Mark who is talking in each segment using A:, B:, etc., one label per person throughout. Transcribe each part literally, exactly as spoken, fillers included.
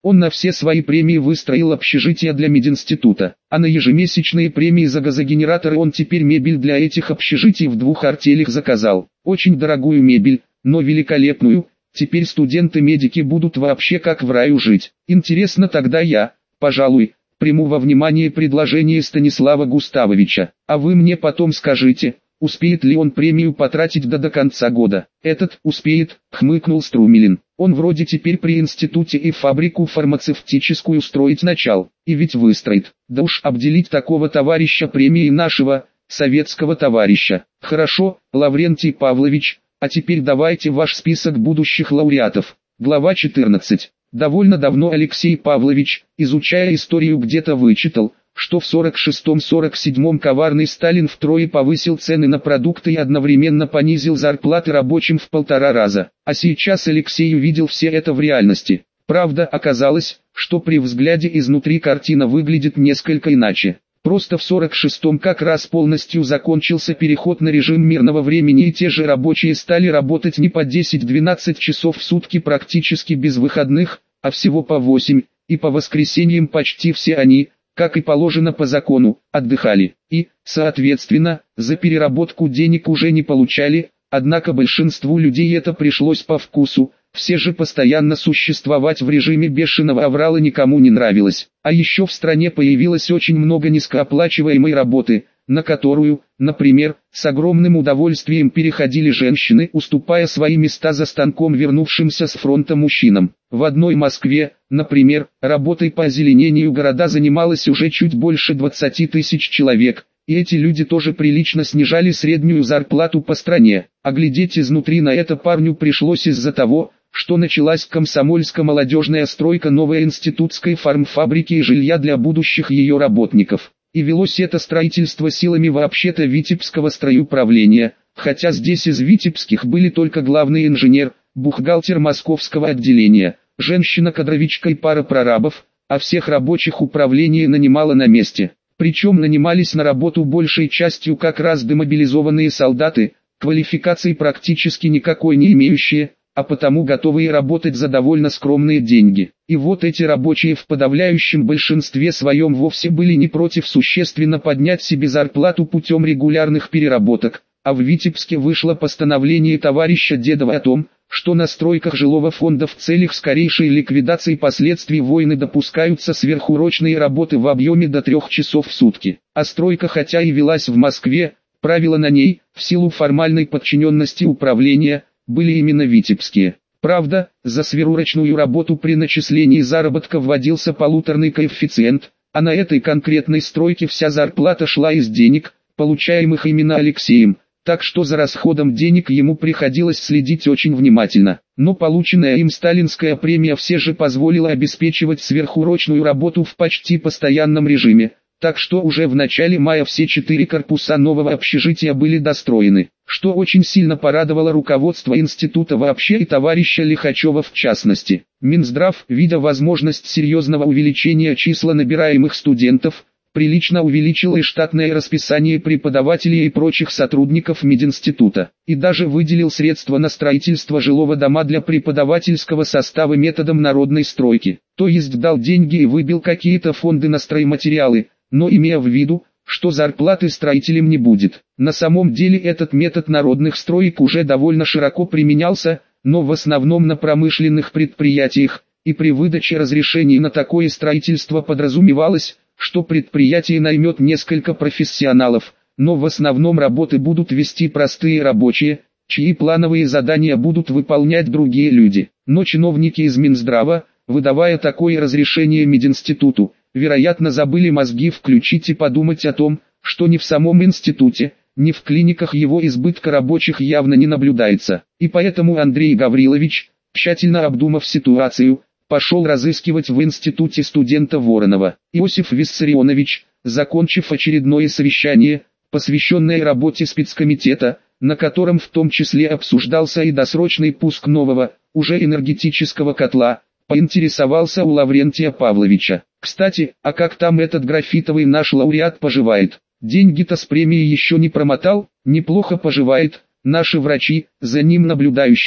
A: Он на все свои премии выстроил общежитие для мединститута, а на ежемесячные премии за газогенераторы он теперь мебель для этих общежитий в двух артелях заказал. Очень дорогую мебель, но великолепную. Теперь студенты-медики будут вообще как в раю жить. Интересно, тогда я, пожалуй, приму во внимание предложение Станислава Густавовича, а вы мне потом скажите, успеет ли он премию потратить до до конца года. Этот успеет, хмыкнул Струмилин. Он вроде теперь при институте и фабрику фармацевтическую строить начал, и ведь выстроит. Да уж обделить такого товарища премией нашего, советского товарища. Хорошо, Лаврентий Павлович, а теперь давайте ваш список будущих лауреатов. Глава четырнадцать. Довольно давно Алексей Павлович, изучая историю, где-то вычитал, что в сорок шестом — сорок седьмом коварный Сталин втрое повысил цены на продукты и одновременно понизил зарплаты рабочим в полтора раза. А сейчас Алексей увидел все это в реальности. Правда, оказалось, что при взгляде изнутри картина выглядит несколько иначе. Просто в сорок шестом как раз полностью закончился переход на режим мирного времени, и те же рабочие стали работать не по десять-двенадцать часов в сутки практически без выходных, а всего по восемь, и по воскресеньям почти все они, как и положено по закону, отдыхали, и, соответственно, за переработку денег уже не получали, однако большинству людей это пришлось по вкусу. Все же постоянно существовать в режиме бешеного аврала никому не нравилось. А еще в стране появилось очень много низкооплачиваемой работы, на которую, например, с огромным удовольствием переходили женщины, уступая свои места за станком вернувшимся с фронта мужчинам. В одной Москве, например, работой по озеленению города занималось уже чуть больше двадцати тысяч человек, и эти люди тоже прилично снижали среднюю зарплату по стране. А глядеть изнутри на это парню пришлось из-за того, что началась комсомольско-молодежная стройка новой институтской фармфабрики и жилья для будущих ее работников. И велось это строительство силами вообще-то Витебского стройуправления, хотя здесь из витебских были только главный инженер, бухгалтер московского отделения, женщина-кадровичка и пара прорабов, а всех рабочих управление нанимало на месте. Причем нанимались на работу большей частью как раз демобилизованные солдаты, квалификации практически никакой не имеющие, а потому готовые работать за довольно скромные деньги. И вот эти рабочие в подавляющем большинстве своем вовсе были не против существенно поднять себе зарплату путем регулярных переработок, а в Витебске вышло постановление товарища Дедова о том, что на стройках жилого фонда в целях скорейшей ликвидации последствий войны допускаются сверхурочные работы в объеме до трех часов в сутки. А стройка хотя и велась в Москве, правила на ней, в силу формальной подчиненности управления, были именно витебские. Правда, за сверхурочную работу при начислении заработка вводился полуторный коэффициент, а на этой конкретной стройке вся зарплата шла из денег, получаемых именно Алексеем, так что за расходом денег ему приходилось следить очень внимательно. Но полученная им сталинская премия все же позволила обеспечивать сверхурочную работу в почти постоянном режиме, так что уже в начале мая все четыре корпуса нового общежития были достроены, что очень сильно порадовало руководство института вообще и товарища Лихачева в частности. Минздрав, видя возможность серьезного увеличения числа набираемых студентов, прилично увеличил и штатное расписание преподавателей и прочих сотрудников мединститута, и даже выделил средства на строительство жилого дома для преподавательского состава методом народной стройки, то есть дал деньги и выбил какие-то фонды на стройматериалы, но имея в виду, что зарплаты строителям не будет. На самом деле этот метод народных строек уже довольно широко применялся, но в основном на промышленных предприятиях, и при выдаче разрешений на такое строительство подразумевалось, что предприятие наймет несколько профессионалов, но в основном работы будут вести простые рабочие, чьи плановые задания будут выполнять другие люди. Но чиновники из Минздрава, выдавая такое разрешение мединституту, вероятно забыли мозги включить и подумать о том, что ни в самом институте, ни в клиниках его избытка рабочих явно не наблюдается. И поэтому Андрей Гаврилович, тщательно обдумав ситуацию, пошел разыскивать в институте студента Воронова. Иосиф Виссарионович, закончив очередное совещание, посвященное работе спецкомитета, на котором в том числе обсуждался и досрочный пуск нового, уже энергетического котла, поинтересовался у Лаврентия Павловича: «Кстати, а как там этот графитовый наш лауреат поживает? Деньги-то с премии еще не промотал?» «Неплохо поживает, наши врачи, за ним наблюдающие,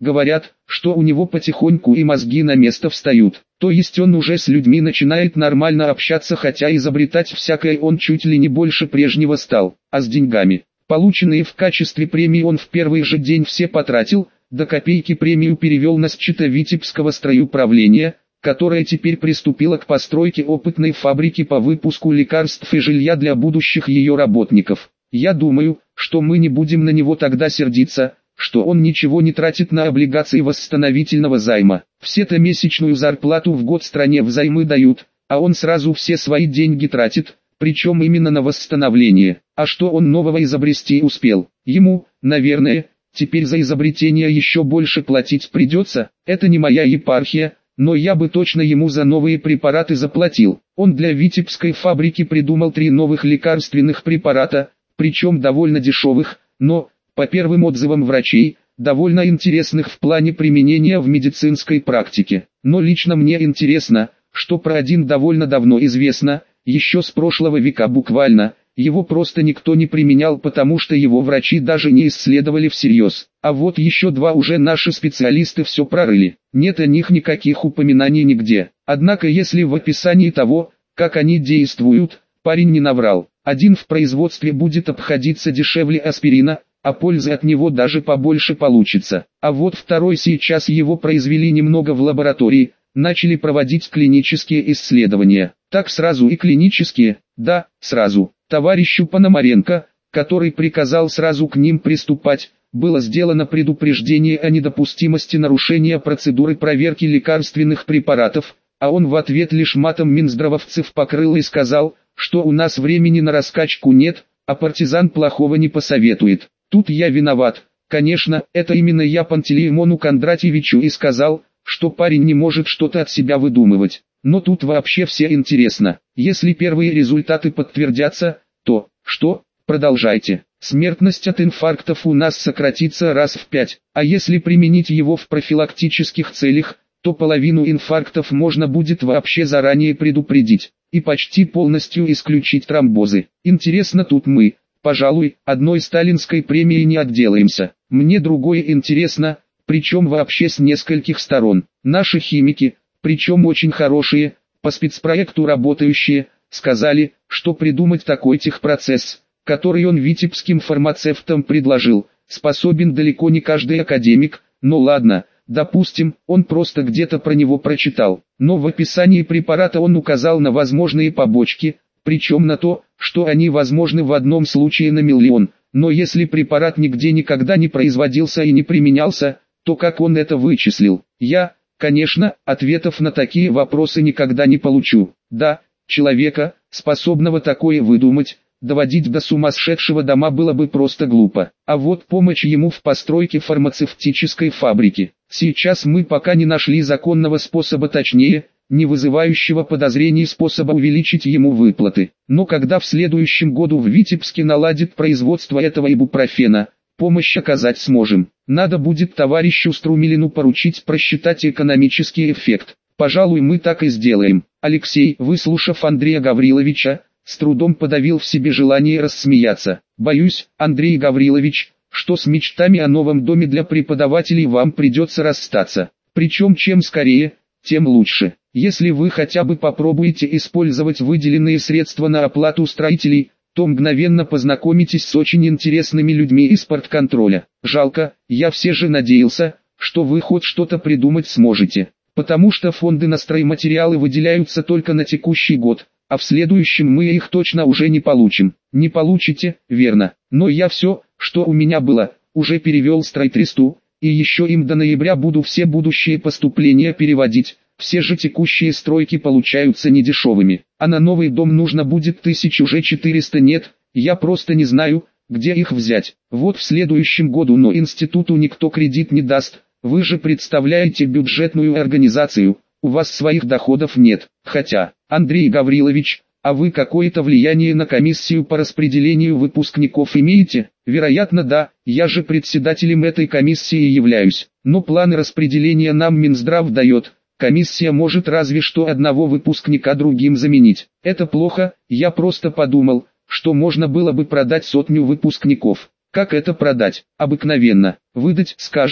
A: Говорят, что у него потихоньку и мозги на место встают. То есть он уже с людьми начинает нормально общаться, хотя изобретать всякое он чуть ли не больше прежнего стал. А с деньгами, полученные в качестве премии, он в первый же день все потратил, до копейки премию перевел на счета Витебского стройуправления, которое теперь приступило к постройке опытной фабрики по выпуску лекарств и жилья для будущих ее работников. Я думаю, что мы не будем на него тогда сердиться, что он ничего не тратит на облигации восстановительного займа. Все-то месячную зарплату в год стране взаймы дают, а он сразу все свои деньги тратит, причем именно на восстановление. А что он нового изобрести успел? Ему, наверное, теперь за изобретение еще больше платить придется. Это не моя епархия, но я бы точно ему за новые препараты заплатил. Он для Витебской фабрики придумал три новых лекарственных препарата, причем довольно дешевых, но, по первым отзывам врачей, довольно интересных в плане применения в медицинской практике. Но лично мне интересно, что про один довольно давно известно, еще с прошлого века буквально, его просто никто не применял, потому что его врачи даже не исследовали всерьез. А вот еще два уже наши специалисты все прорыли. Нет о них никаких упоминаний нигде. Однако если в описании того, как они действуют, парень не наврал. Один в производстве будет обходиться дешевле аспирина, а пользы от него даже побольше получится. А вот второй сейчас его произвели немного в лаборатории, начали проводить клинические исследования. Так сразу и клинические, да, сразу. Товарищу Пономаренко, который приказал сразу к ним приступать, было сделано предупреждение о недопустимости нарушения процедуры проверки лекарственных препаратов, а он в ответ лишь матом минздравовцев покрыл и сказал, что у нас времени на раскачку нет, а партизан плохого не посоветует. Тут я виноват. Конечно, это именно я Пантелеймону Кондратьевичу и сказал, что парень не может что-то от себя выдумывать. Но тут вообще все интересно. Если первые результаты подтвердятся, то, что, продолжайте. Смертность от инфарктов у нас сократится раз в пять, а если применить его в профилактических целях, то половину инфарктов можно будет вообще заранее предупредить и почти полностью исключить тромбозы. Интересно, тут мы, пожалуй, одной сталинской премией не отделаемся. Мне другое интересно, причем вообще с нескольких сторон. Наши химики, причем очень хорошие, по спецпроекту работающие, сказали, что придумать такой техпроцесс, который он витебским фармацевтам предложил, способен далеко не каждый академик. Ну ладно, допустим, он просто где-то про него прочитал, но в описании препарата он указал на возможные побочки, причем на то, что они возможны в одном случае на миллион. Но если препарат нигде никогда не производился и не применялся, то как он это вычислил? Я, конечно, ответов на такие вопросы никогда не получу. Да, человека, способного такое выдумать, доводить до сумасшедшего дома было бы просто глупо. А вот помощь ему в постройке фармацевтической фабрики. Сейчас мы пока не нашли законного способа, точнее, не вызывающего подозрений способа увеличить ему выплаты. Но когда в следующем году в Витебске наладит производство этого ибупрофена, помощь оказать сможем. Надо будет товарищу Струмилину поручить просчитать экономический эффект. Пожалуй, мы так и сделаем. Алексей, выслушав Андрея Гавриловича, с трудом подавил в себе желание рассмеяться. Боюсь, Андрей Гаврилович, что с мечтами о новом доме для преподавателей вам придется расстаться. Причем чем скорее, тем лучше. Если вы хотя бы попробуете использовать выделенные средства на оплату строителей, то мгновенно познакомитесь с очень интересными людьми из партконтроля. Жалко, я все же надеялся, что вы хоть что-то придумать сможете. Потому что фонды на стройматериалы выделяются только на текущий год, а в следующем мы их точно уже не получим. Не получите, верно. Но я все, что у меня было, уже перевел стройтресту, и еще им до ноября буду все будущие поступления переводить. Все же текущие стройки получаются недешевыми, а на новый дом нужно будет тысяч уже четыреста нет, я просто не знаю, где их взять. Вот в следующем году, но институту никто кредит не даст, вы же представляете бюджетную организацию, у вас своих доходов нет. Хотя, Андрей Гаврилович, а вы какое-то влияние на комиссию по распределению выпускников имеете? Вероятно, да, я же председателем этой комиссии являюсь, но планы распределения нам Минздрав дает. Комиссия может разве что одного выпускника другим заменить. Это плохо, я просто подумал, что можно было бы продать сотню выпускников. Как это продать? Обыкновенно, выдать, скажем,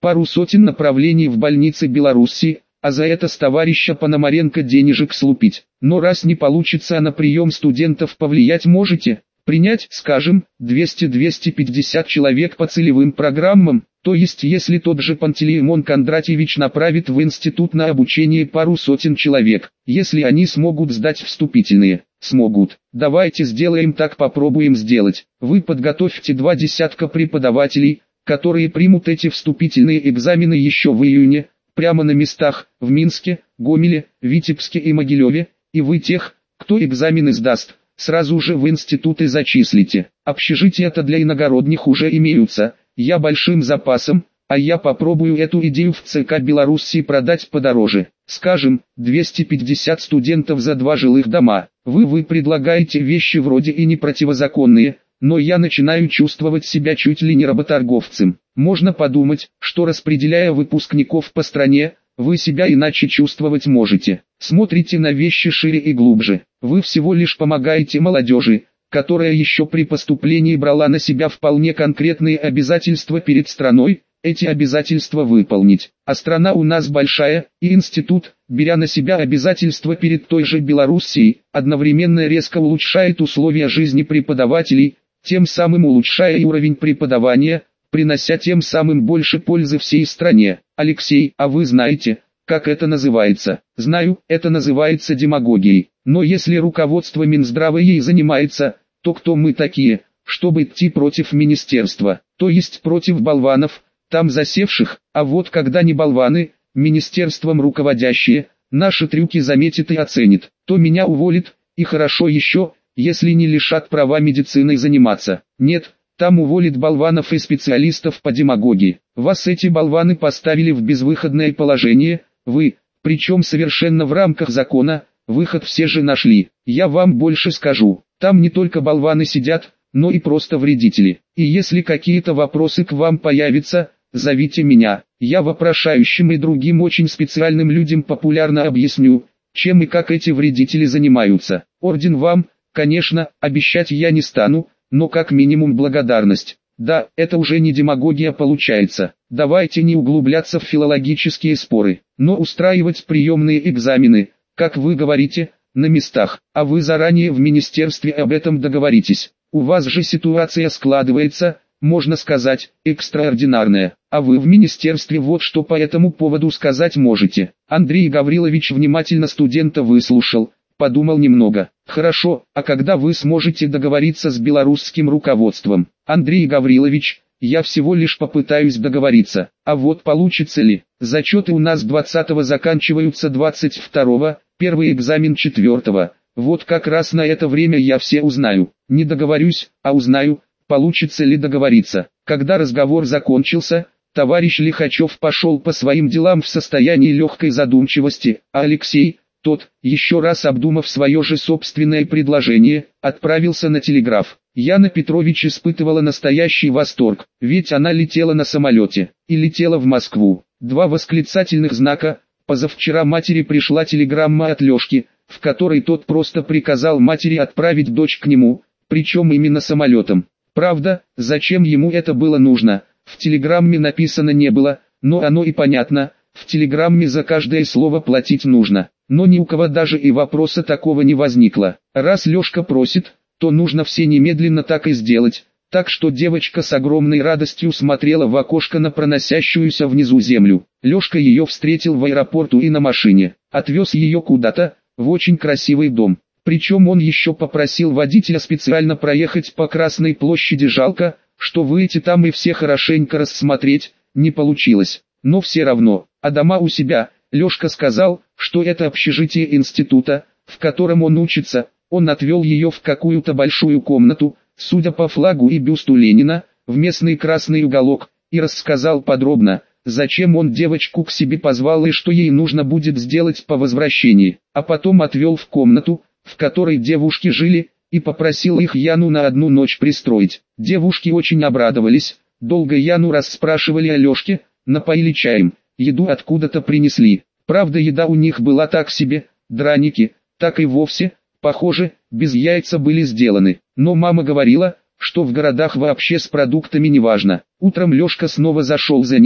A: пару сотен направлений в больницы Беларуси, а за это с товарища Пономаренко денежек слупить. Но раз не получится, а на прием студентов повлиять можете, принять, скажем, двести — двести пятьдесят человек по целевым программам, то есть если тот же Пантелеймон Кондратьевич направит в институт на обучение пару сотен человек, если они смогут сдать вступительные, смогут. Давайте сделаем так, попробуем сделать. Вы подготовьте два десятка преподавателей, которые примут эти вступительные экзамены еще в июне, прямо на местах, в Минске, Гомеле, Витебске и Могилеве, и вы тех, кто экзамены сдаст, сразу же в институты зачислите. Общежития-то для иногородних уже имеются, я большим запасом, а я попробую эту идею в ЦК Белоруссии продать подороже. Скажем, двести пятьдесят студентов за два жилых дома. Вы вы предлагаете вещи вроде и не противозаконные, но я начинаю чувствовать себя чуть ли не работорговцем. Можно подумать, что распределяя выпускников по стране, вы себя иначе чувствовать можете. Смотрите на вещи шире и глубже. Вы всего лишь помогаете молодежи, которая еще при поступлении брала на себя вполне конкретные обязательства перед страной, эти обязательства выполнить. А страна у нас большая, и институт, беря на себя обязательства перед той же Белоруссией, одновременно резко улучшает условия жизни преподавателей, тем самым улучшая и уровень преподавания, принося тем самым больше пользы всей стране. Алексей, а вы знаете, как это называется? Знаю, это называется демагогией. Но если руководство Минздрава ей занимается, то кто мы такие, чтобы идти против министерства, то есть против болванов, там засевших, а вот когда не болваны, министерством руководящие, наши трюки заметит и оценит, то меня уволит, и хорошо еще, если не лишат права медициной заниматься. Нет, там уволит болванов и специалистов по демагогии. Вас эти болваны поставили в безвыходное положение, вы, причем совершенно в рамках закона, выход все же нашли. Я вам больше скажу, там не только болваны сидят, но и просто вредители. И если какие-то вопросы к вам появятся, зовите меня. Я вопрошающим и другим очень специальным людям популярно объясню, чем и как эти вредители занимаются. Орден вам, конечно, обещать я не стану, но как минимум благодарность. Да, это уже не демагогия получается. Давайте не углубляться в филологические споры, но устраивать приемные экзамены, как вы говорите, на местах, а вы заранее в министерстве об этом договоритесь. У вас же ситуация складывается, можно сказать, экстраординарная, а вы в министерстве вот что по этому поводу сказать можете. Андрей Гаврилович внимательно студента выслушал, подумал немного. Хорошо, а когда вы сможете договориться с белорусским руководством? Андрей Гаврилович, я всего лишь попытаюсь договориться, а вот получится ли? Зачеты у нас двадцатого заканчиваются двадцать второго, первый экзамен четвертого. Вот как раз на это время я все узнаю. Не договорюсь, а узнаю, получится ли договориться. Когда разговор закончился, товарищ Лихачев пошел по своим делам в состоянии легкой задумчивости, а Алексей, тот, еще раз обдумав свое же собственное предложение, отправился на телеграф. Яна Петрович испытывала настоящий восторг, ведь она летела на самолете, и летела в Москву. Два восклицательных знака. Позавчера матери пришла телеграмма от Лешки, в которой тот просто приказал матери отправить дочь к нему, причем именно самолетом. Правда, зачем ему это было нужно, в телеграмме написано не было, но оно и понятно, в телеграмме за каждое слово платить нужно. Но ни у кого даже и вопроса такого не возникло. Раз Лешка просит, то нужно все немедленно так и сделать. Так что девочка с огромной радостью смотрела в окошко на проносящуюся внизу землю. Лешка ее встретил в аэропорту и на машине. Отвез ее куда-то, в очень красивый дом. Причем он еще попросил водителя специально проехать по Красной площади. Жалко, что выйти там и все хорошенько рассмотреть, не получилось. Но все равно, а дома у себя, Лешка сказал, что это общежитие института, в котором он учится. Он отвел ее в какую-то большую комнату, судя по флагу и бюсту Ленина, в местный красный уголок, и рассказал подробно, зачем он девочку к себе позвал и что ей нужно будет сделать по возвращении, а потом отвел в комнату, в которой девушки жили, и попросил их Яну на одну ночь пристроить. Девушки очень обрадовались, долго Яну расспрашивали о Лешке, напоили чаем, еду откуда-то принесли. Правда, еда у них была так себе, драники, так и вовсе, похоже, без яйца были сделаны. Но мама говорила, что в городах вообще с продуктами не важно. Утром Лешка снова зашел за ней,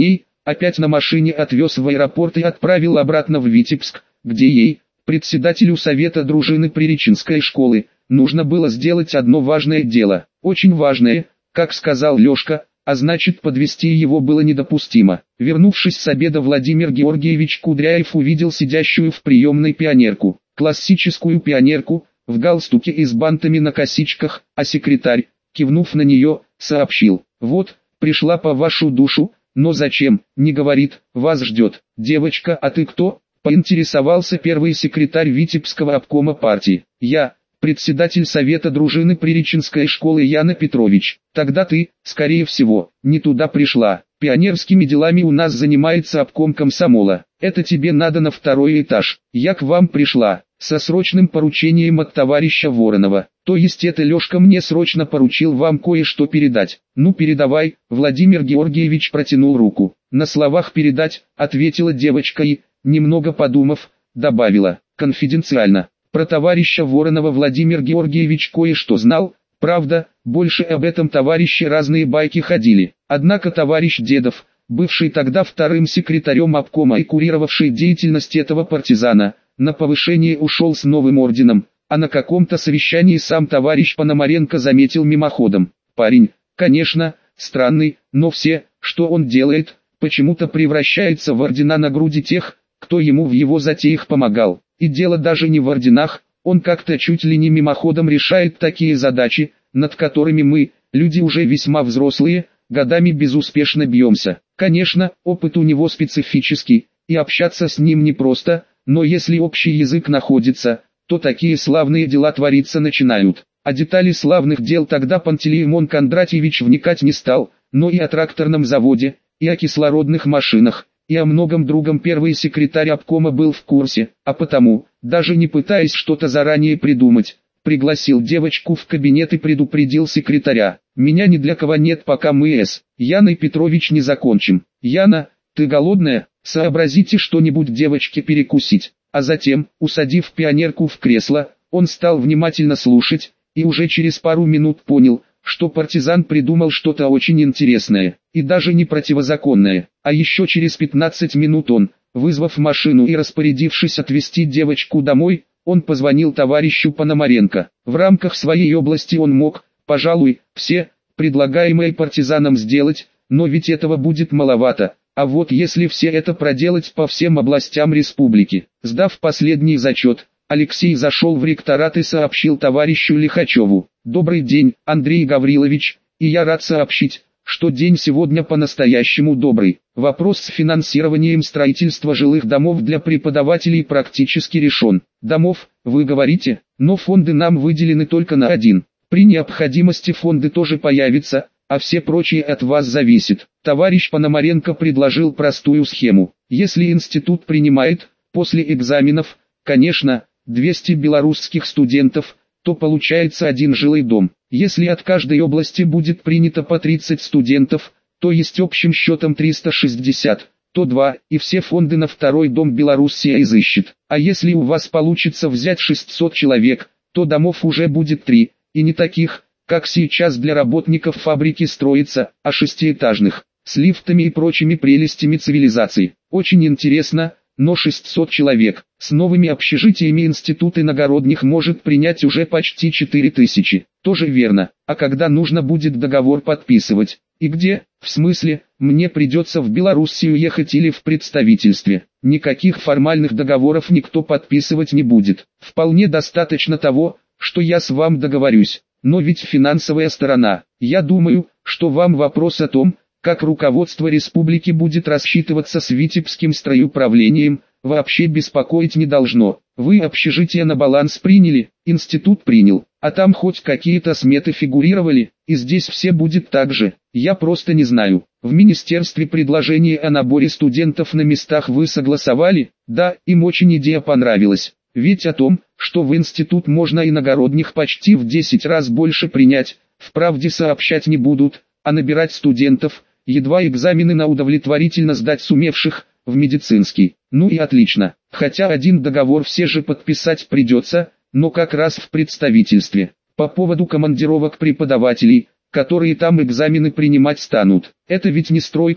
A: опять на машине отвез в аэропорт и отправил обратно в Витебск, где ей, председателю совета дружины Приреченской школы, нужно было сделать одно важное дело. Очень важное, как сказал Лешка, а значит подвести его было недопустимо. Вернувшись с обеда, Владимир Георгиевич Кудряев увидел сидящую в приемной пионерку. Классическую пионерку, в галстуке и с бантами на косичках, а секретарь, кивнув на нее, сообщил: «Вот, пришла по вашу душу, но зачем, не говорит, вас ждет». «Девочка, а ты кто?» — поинтересовался первый секретарь Витебского обкома партии. «Я, председатель совета дружины Приреченской школы Яна Петрович». «Тогда ты, скорее всего, не туда пришла. Пионерскими делами у нас занимается обком комсомола. Это тебе надо на второй этаж. Я к вам пришла со срочным поручением от товарища Воронова. То есть это Лешка мне срочно поручил вам кое-что передать». «Ну передавай», — Владимир Георгиевич протянул руку. «На словах передать», — ответила девочка и, немного подумав, добавила: «конфиденциально». Про товарища Воронова Владимир Георгиевич кое-что знал, правда, больше об этом товарищи разные байки ходили. Однако товарищ Дедов, бывший тогда вторым секретарем обкома и курировавший деятельность этого партизана, на повышение ушел с новым орденом, а на каком-то совещании сам товарищ Пономаренко заметил мимоходом: «Парень, конечно, странный, но все, что он делает, почему-то превращается в ордена на груди тех, кто ему в его затеях помогал». И дело даже не в орденах, он как-то чуть ли не мимоходом решает такие задачи, над которыми мы, люди уже весьма взрослые, годами безуспешно бьемся. Конечно, опыт у него специфический, и общаться с ним непросто, но если общий язык находится, то такие славные дела твориться начинают. А детали славных дел тогда Пантелеймон Кондратьевич вникать не стал, но и о тракторном заводе, и о кислородных машинах, и о многом другом первый секретарь обкома был в курсе, а потому, даже не пытаясь что-то заранее придумать, пригласил девочку в кабинет и предупредил секретаря: «Меня ни для кого нет, пока мы с Яной Петрович не закончим. Яна, ты голодная? Сообразите что-нибудь девочке перекусить». А затем, усадив пионерку в кресло, он стал внимательно слушать, и уже через пару минут понял, что партизан придумал что-то очень интересное, и даже не противозаконное. А еще через пятнадцать минут он, вызвав машину и распорядившись отвезти девочку домой, он позвонил товарищу Пономаренко. В рамках своей области он мог, пожалуй, все, предлагаемое партизанам сделать, но ведь этого будет маловато. А вот если все это проделать по всем областям республики. Сдав последний зачет, Алексей зашел в ректорат и сообщил товарищу Лихачеву: «Добрый день, Андрей Гаврилович, и я рад сообщить, что день сегодня по-настоящему добрый. Вопрос с финансированием строительства жилых домов для преподавателей практически решен». «Домов, вы говорите? Но фонды нам выделены только на один. При необходимости фонды тоже появятся, а все прочие от вас зависит». Товарищ Пономаренко предложил простую схему. Если институт принимает, после экзаменов, конечно, двести белорусских студентов, то получается один жилой дом. Если от каждой области будет принято по тридцать студентов, то есть общим счетом триста шестьдесят, то два, и все фонды на второй дом Белоруссия изыщет. А если у вас получится взять шестьсот человек, то домов уже будет три, и не таких, как сейчас для работников фабрики строится, а шестиэтажных, с лифтами и прочими прелестями цивилизации. Очень интересно, но шестьсот человек. С новыми общежитиями институт иногородних может принять уже почти четыре тысячи. Тоже верно. А когда нужно будет договор подписывать? И где? В смысле, мне придется в Белоруссию ехать или в представительстве? Никаких формальных договоров никто подписывать не будет. Вполне достаточно того, что я с вами договорюсь. Но ведь финансовая сторона. Я думаю, что вам вопрос о том, как руководство республики будет рассчитываться с Витебским стройуправлением, вообще беспокоить не должно. Вы общежитие на баланс приняли, институт принял, а там хоть какие-то сметы фигурировали, и здесь все будет так же. Я просто не знаю. В министерстве предложение о наборе студентов на местах вы согласовали? Да, им очень идея понравилась. Ведь о том, что в институт можно иногородних почти в десять раз больше принять, вправде сообщать не будут, а набирать студентов, едва экзамены на удовлетворительно сдать сумевших, в медицинский. Ну и отлично, хотя один договор все же подписать придется, но как раз в представительстве. По поводу командировок преподавателей, которые там экзамены принимать станут. Это ведь не стройка,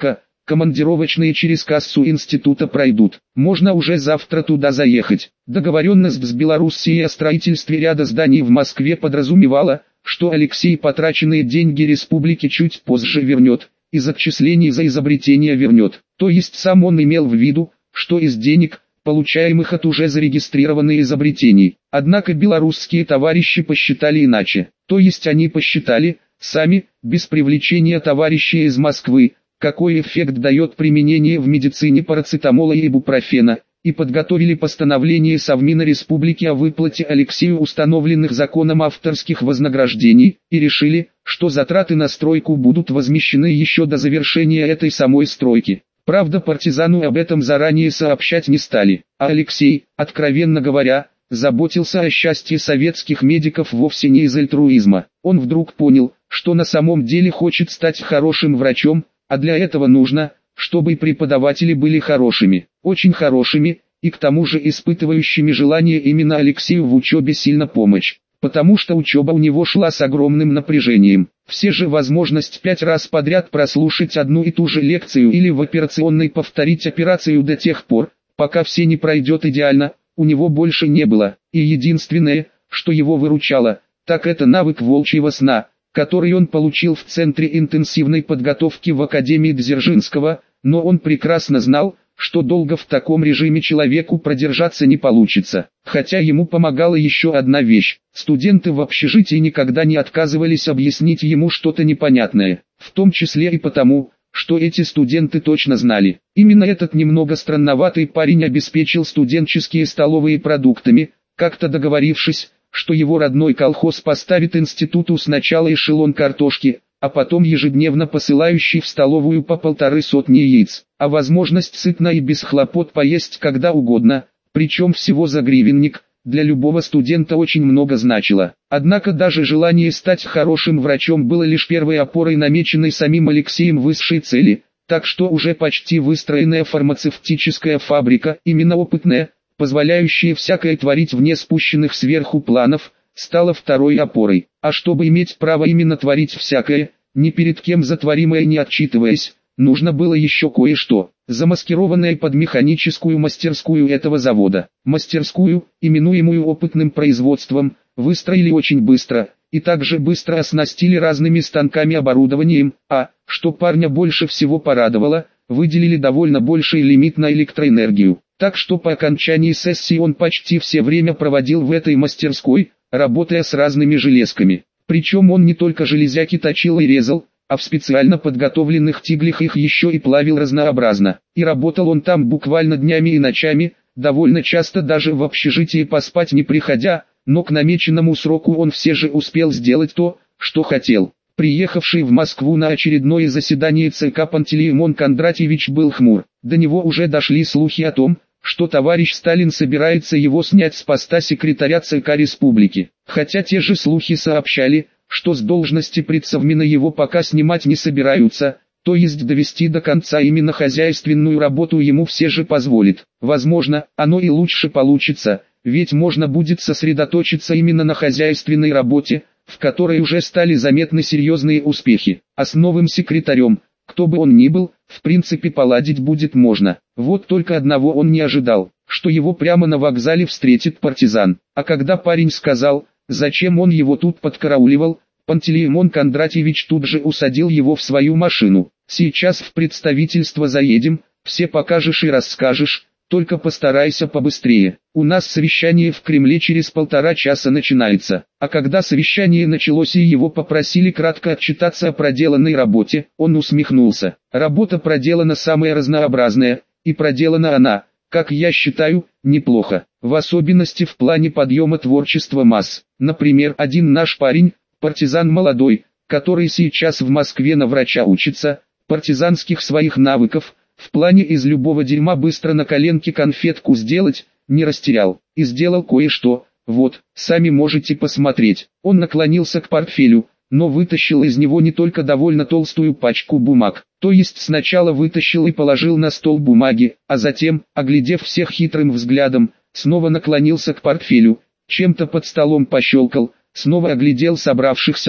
A: командировочные через кассу института пройдут. Можно уже завтра туда заехать. Договоренность с Белоруссией о строительстве ряда зданий в Москве подразумевала, что Алексей потраченные деньги республике чуть позже вернет, из отчислений за изобретение вернет. То есть сам он имел в виду, что из денег, получаемых от уже зарегистрированных изобретений. Однако белорусские товарищи посчитали иначе. То есть они посчитали, сами, без привлечения товарищей из Москвы, какой эффект дает применение в медицине парацетамола и ибупрофена, и подготовили постановление Совмина Республики о выплате Алексею установленных законом авторских вознаграждений, и решили, что затраты на стройку будут возмещены еще до завершения этой самой стройки. Правда, партизану об этом заранее сообщать не стали, а Алексей, откровенно говоря, заботился о счастье советских медиков вовсе не из альтруизма. Он вдруг понял, что на самом деле хочет стать хорошим врачом, а для этого нужно, чтобы преподаватели были хорошими, очень хорошими, и к тому же испытывающими желание именно Алексею в учебе сильно помочь, потому что учеба у него шла с огромным напряжением. Все же возможность пять раз подряд прослушать одну и ту же лекцию или в операционной повторить операцию до тех пор, пока все не пройдет идеально, у него больше не было, и единственное, что его выручало, так это навык волчьего сна, который он получил в Центре интенсивной подготовки в Академии Дзержинского, но он прекрасно знал, что долго в таком режиме человеку продержаться не получится. Хотя ему помогала еще одна вещь. Студенты в общежитии никогда не отказывались объяснить ему что-то непонятное, в том числе и потому, что эти студенты точно знали. Именно этот немного странноватый парень обеспечил студенческие столовые продуктами, как-то договорившись, что его родной колхоз поставит институту сначала эшелон картошки, а потом ежедневно посылающий в столовую по полторы сотни яиц, а возможность сытно и без хлопот поесть когда угодно, причем всего за гривенник, для любого студента очень много значило. Однако даже желание стать хорошим врачом было лишь первой опорой намеченной самим Алексеем высшей цели, так что уже почти выстроенная фармацевтическая фабрика, именно опытная, позволяющая всякое творить вне спущенных сверху планов, стала второй опорой. А чтобы иметь право именно творить всякое, ни перед кем затворимое не отчитываясь, нужно было еще кое-что, замаскированное под механическую мастерскую этого завода. Мастерскую, именуемую опытным производством, выстроили очень быстро, и также быстро оснастили разными станками оборудованием, а, что парня больше всего порадовало, выделили довольно больший лимит на электроэнергию. Так что по окончании сессии он почти все время проводил в этой мастерской, работая с разными железками. Причем он не только железяки точил и резал, а в специально подготовленных тиглях их еще и плавил разнообразно. И работал он там буквально днями и ночами, довольно часто даже в общежитии поспать не приходя, но к намеченному сроку он все же успел сделать то, что хотел. Приехавший в Москву на очередное заседание ЦК Пантелеимон Кондратьевич был хмур. До него уже дошли слухи о том, что товарищ Сталин собирается его снять с поста секретаря ЦК Республики. Хотя те же слухи сообщали, что с должности предсовмина его пока снимать не собираются, то есть довести до конца именно хозяйственную работу ему все же позволит. Возможно, оно и лучше получится, ведь можно будет сосредоточиться именно на хозяйственной работе, в которой уже стали заметны серьезные успехи. А с новым секретарем, кто бы он ни был, в принципе поладить будет можно. Вот только одного он не ожидал, что его прямо на вокзале встретит партизан. А когда парень сказал, зачем он его тут подкарауливал, Пантелеимон Кондратьевич тут же усадил его в свою машину. Сейчас в представительство заедем, все покажешь и расскажешь, только постарайся побыстрее. У нас совещание в Кремле через полтора часа начинается. А когда совещание началось и его попросили кратко отчитаться о проделанной работе, он усмехнулся. Работа проделана самая разнообразная, и проделана она, как я считаю, неплохо. В особенности в плане подъема творчества масс. Например, один наш парень, партизан молодой, который сейчас в Москве на врача учится, партизанских своих навыков, в плане из любого дерьма быстро на коленке конфетку сделать, не растерял, и сделал кое-что, вот, сами можете посмотреть. Он наклонился к портфелю, но вытащил из него не только довольно толстую пачку бумаг, то есть сначала вытащил и положил на стол бумаги, а затем, оглядев всех хитрым взглядом, снова наклонился к портфелю, чем-то под столом пощелкал, снова оглядел собравшихся,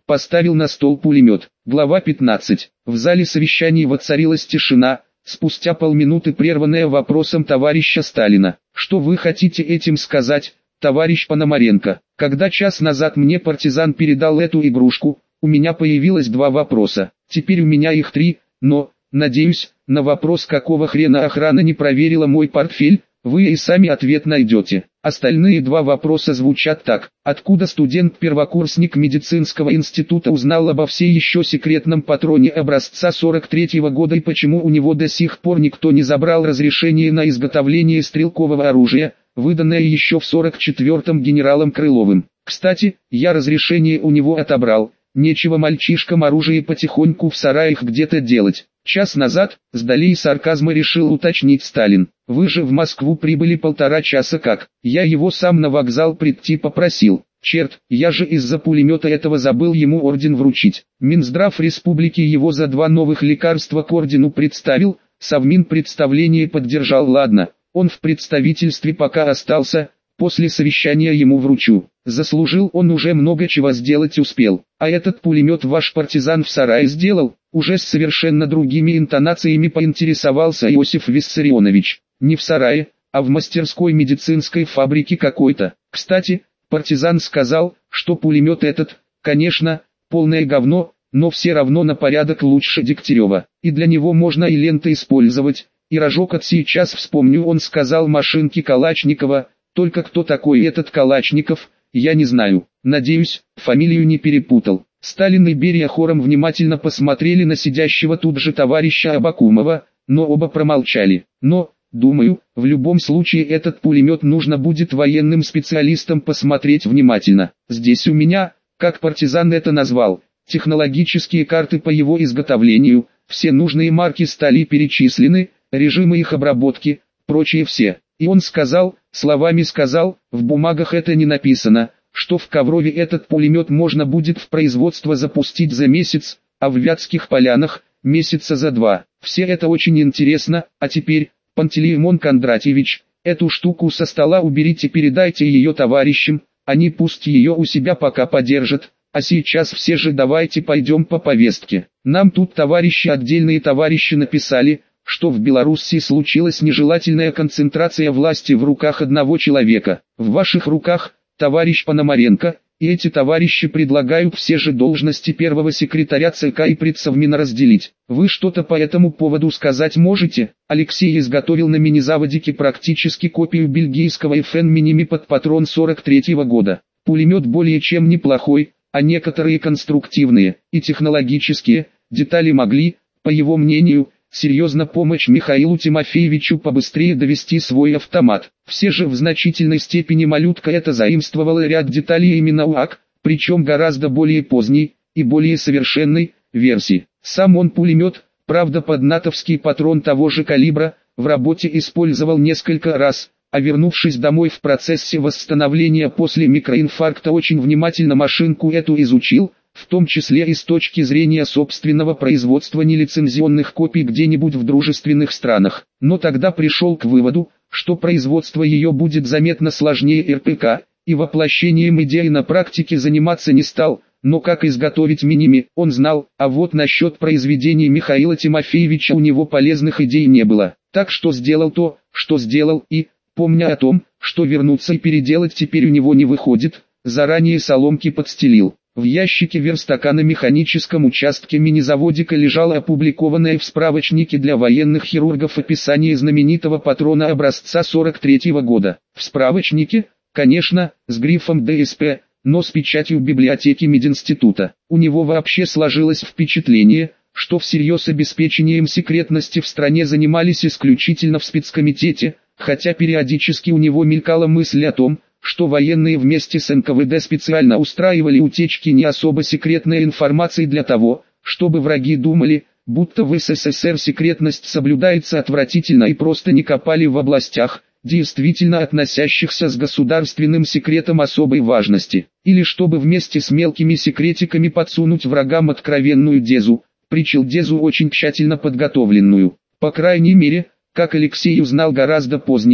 A: поставил на стол пулемет. Глава пятнадцать. В зале совещаний воцарилась тишина, спустя полминуты прерванная вопросом товарища Сталина. «Что вы хотите этим сказать, товарищ Пономаренко? Когда час назад мне партизан передал эту игрушку, у меня появилось два вопроса. Теперь у меня их три, но, надеюсь, на вопрос, какого хрена охрана не проверила мой портфель, вы и сами ответ найдете. Остальные два вопроса звучат так. Откуда студент-первокурсник медицинского института узнал обо всей еще секретном патроне образца сорок третьего года и почему у него до сих пор никто не забрал разрешение на изготовление стрелкового оружия, выданное еще в сорок четвёртом генералом Крыловым? Кстати, я разрешение у него отобрал. Нечего мальчишкам оружие потихоньку в сараях где-то делать. Час назад, с долей сарказма решил уточнить Сталин. Вы же в Москву прибыли полтора часа как. Я его сам на вокзал прийти попросил. Черт, я же из-за пулемета этого забыл ему орден вручить. Минздрав республики его за два новых лекарства к ордену представил, Совмин представление поддержал. Ладно, он в представительстве пока остался, после совещания ему вручу. Заслужил он уже много чего сделать успел. А этот пулемет ваш партизан в сарае сделал? Уже с совершенно другими интонациями поинтересовался Иосиф Виссарионович. Не в сарае, а в мастерской медицинской фабрике какой-то. Кстати, партизан сказал, что пулемет этот, конечно, полное говно, но все равно на порядок лучше Дегтярева. И для него можно и ленты использовать, и рожок от сейчас вспомню, он сказал машинки Калашникова. Только кто такой этот Калашников, я не знаю. Надеюсь, фамилию не перепутал. Сталин и Берия хором внимательно посмотрели на сидящего тут же товарища Абакумова, но оба промолчали. Но, думаю, в любом случае этот пулемет нужно будет военным специалистам посмотреть внимательно. Здесь у меня, как партизан это назвал, технологические карты по его изготовлению, все нужные марки стали перечислены, режимы их обработки, прочее все. И он сказал, словами сказал, в бумагах это не написано, что в Коврове этот пулемет можно будет в производство запустить за месяц, а в Вятских Полянах – месяца за два. Все это очень интересно, а теперь, Пантелеймон Кондратьевич, эту штуку со стола уберите, передайте ее товарищам, они пусть ее у себя пока подержат, а сейчас все же давайте пойдем по повестке. Нам тут товарищи отдельные товарищи написали, что в Белоруссии случилась нежелательная концентрация власти в руках одного человека. В ваших руках, товарищ Пономаренко, и эти товарищи предлагают все же должности первого секретаря ЦК и предсовмина разделить. Вы что-то по этому поводу сказать можете? Алексей изготовил на мини-заводике практически копию бельгийского эф эн Миними под патрон сорок третьего года. Пулемет более чем неплохой, а некоторые конструктивные и технологические детали могли, по его мнению, серьезно помочь Михаилу Тимофеевичу побыстрее довести свой автомат. Все же в значительной степени малютка это заимствовала ряд деталей именно у АК, причем гораздо более поздней и более совершенной версии. Сам он пулемет, правда под натовский патрон того же калибра, в работе использовал несколько раз, а вернувшись домой в процессе восстановления после микроинфаркта очень внимательно машинку эту изучил, в том числе и с точки зрения собственного производства нелицензионных копий где-нибудь в дружественных странах. Но тогда пришел к выводу, что производство ее будет заметно сложнее эр пэ ка, и воплощением идеи на практике заниматься не стал, но как изготовить Миними, он знал, а вот насчет произведений Михаила Тимофеевича у него полезных идей не было. Так что сделал то, что сделал и, помня о том, что вернуться и переделать теперь у него не выходит, заранее соломки подстелил. В ящике верстака на механическом участке мини-заводика лежало опубликованное в справочнике для военных хирургов описание знаменитого патрона образца сорок третьего года. В справочнике, конечно, с грифом дэ эс пэ, но с печатью библиотеки мединститута. У него вообще сложилось впечатление, что всерьез обеспечением секретности в стране занимались исключительно в спецкомитете, хотя периодически у него мелькала мысль о том, что военные вместе с эн ка вэ дэ специально устраивали утечки не особо секретной информации для того, чтобы враги думали, будто в эс эс эс эр секретность соблюдается отвратительно и просто не копали в областях, действительно относящихся с государственным секретом особой важности, или чтобы вместе с мелкими секретиками подсунуть врагам откровенную дезу, причем дезу очень тщательно подготовленную. По крайней мере, как Алексей узнал гораздо позднее,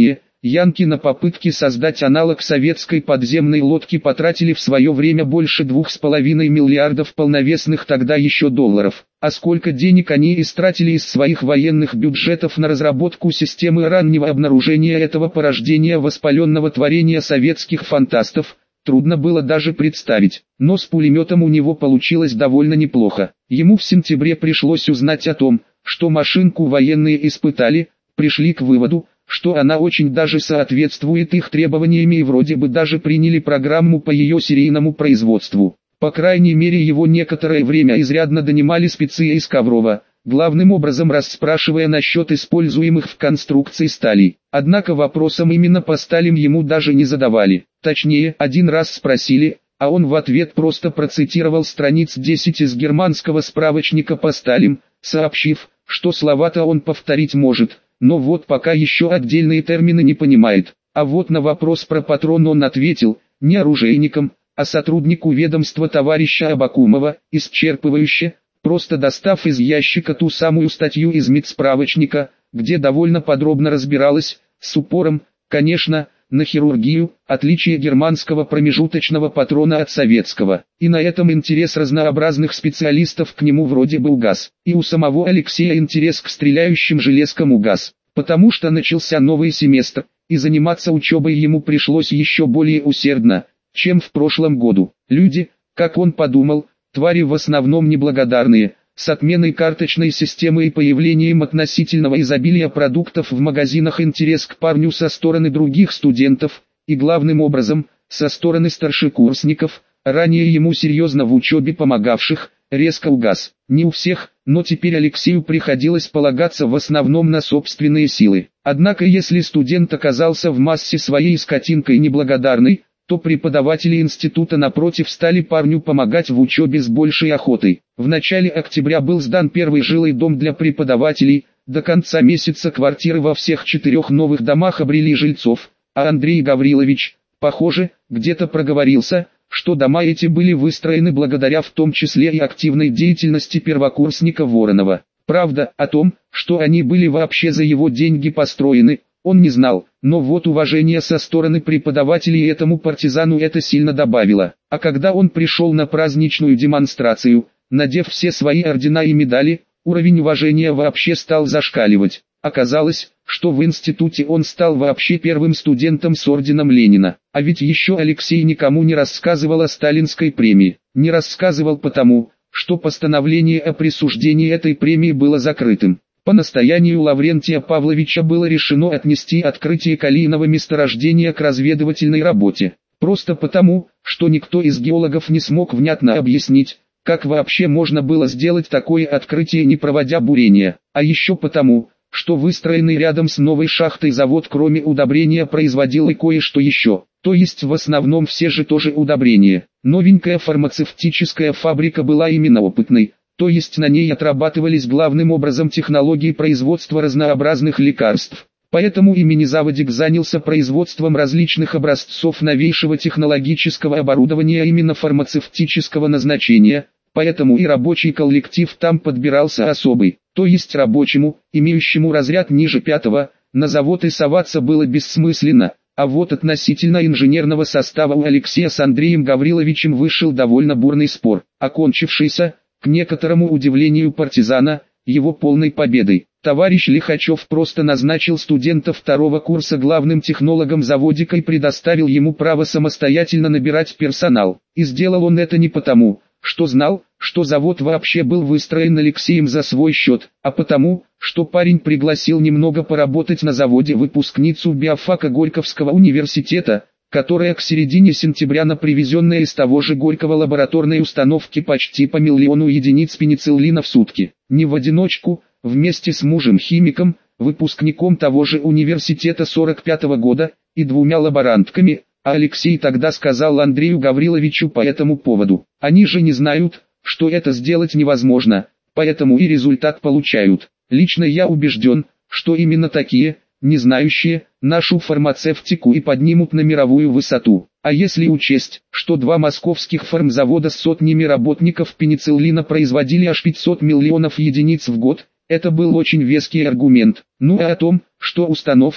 A: Янки на попытки создать аналог советской подземной лодки потратили в свое время больше двух с половиной миллиардов полновесных тогда еще долларов. А сколько денег они истратили из своих военных бюджетов на разработку системы раннего обнаружения этого порождения воспаленного творения советских фантастов, трудно было даже представить. Но с пулеметом у него получилось довольно неплохо. Ему в сентябре пришлось узнать о том, что машинку военные испытали, пришли к выводу, что она очень даже соответствует их требованиям и вроде бы даже приняли программу по ее серийному производству. По крайней мере его некоторое время изрядно донимали спецы из Коврова, главным образом расспрашивая насчет используемых в конструкции сталей. Однако вопросом именно по сталям ему даже не задавали. Точнее, один раз спросили, а он в ответ просто процитировал страниц десять из германского справочника по сталям, сообщив, что слова-то он повторить может, но вот пока еще отдельные термины не понимает. А вот на вопрос про патрон он ответил, не оружейникам, а сотруднику ведомства товарища Абакумова, исчерпывающе, просто достав из ящика ту самую статью из медсправочника, где довольно подробно разбиралось, с упором, конечно, на хирургию, отличие германского промежуточного патрона от советского. И на этом интерес разнообразных специалистов к нему вроде бы угас. И у самого Алексея интерес к стреляющим железкам угас, потому что начался новый семестр, и заниматься учебой ему пришлось еще более усердно, чем в прошлом году. Люди, как он подумал, твари в основном неблагодарные, с отменой карточной системы и появлением относительного изобилия продуктов в магазинах интерес к парню со стороны других студентов, и главным образом, со стороны старшекурсников, ранее ему серьезно в учебе помогавших, резко угас. Не у всех, но теперь Алексею приходилось полагаться в основном на собственные силы. Однако если студент оказался в массе своей скотинкой неблагодарной, то преподаватели института напротив стали парню помогать в учебе с большей охотой. В начале октября был сдан первый жилой дом для преподавателей, до конца месяца квартиры во всех четырех новых домах обрели жильцов, а Андрей Гаврилович, похоже, где-то проговорился, что дома эти были выстроены благодаря в том числе и активной деятельности первокурсника Воронова. Правда, о том, что они были вообще за его деньги построены, он не знал, но вот уважение со стороны преподавателей этому партизану это сильно добавило. А когда он пришел на праздничную демонстрацию, надев все свои ордена и медали, уровень уважения вообще стал зашкаливать. Оказалось, что в институте он стал вообще первым студентом с орденом Ленина. А ведь еще Алексей никому не рассказывал о сталинской премии. Не рассказывал потому, что постановление о присуждении этой премии было закрытым. По настоянию Лаврентия Павловича было решено отнести открытие калийного месторождения к разведывательной работе. Просто потому, что никто из геологов не смог внятно объяснить, как вообще можно было сделать такое открытие, не проводя бурения. А еще потому, что выстроенный рядом с новой шахтой завод кроме удобрения производил и кое-что еще. То есть в основном все же тоже удобрения. Новенькая фармацевтическая фабрика была именно опытной. То есть на ней отрабатывались главным образом технологии производства разнообразных лекарств. Поэтому имени заводик занялся производством различных образцов новейшего технологического оборудования именно фармацевтического назначения, поэтому и рабочий коллектив там подбирался особый. То есть рабочему, имеющему разряд ниже пятого, на завод и соваться было бессмысленно. А вот относительно инженерного состава у Алексея с Андреем Гавриловичем вышел довольно бурный спор, окончившийся, к некоторому удивлению партизана, его полной победой. Товарищ Лихачев просто назначил студента второго курса главным технологом заводика и предоставил ему право самостоятельно набирать персонал. И сделал он это не потому, что знал, что завод вообще был выстроен Алексеем за свой счет, а потому, что парень пригласил немного поработать на заводе выпускницу биофака Горьковского университета, которая к середине сентября на привезенной из того же Горького лабораторной установке почти по миллиону единиц пенициллина в сутки. Не в одиночку, вместе с мужем-химиком, выпускником того же университета сорок пятого года, и двумя лаборантками, а Алексей тогда сказал Андрею Гавриловичу по этому поводу: они же не знают, что это сделать невозможно, поэтому и результат получают. Лично я убежден, что именно такие, не знающие, нашу фармацевтику и поднимут на мировую высоту. А если учесть, что два московских фармзавода с сотнями работников пенициллина производили аж пятьсот миллионов единиц в год, это был очень веский аргумент. Ну а о том, что установку,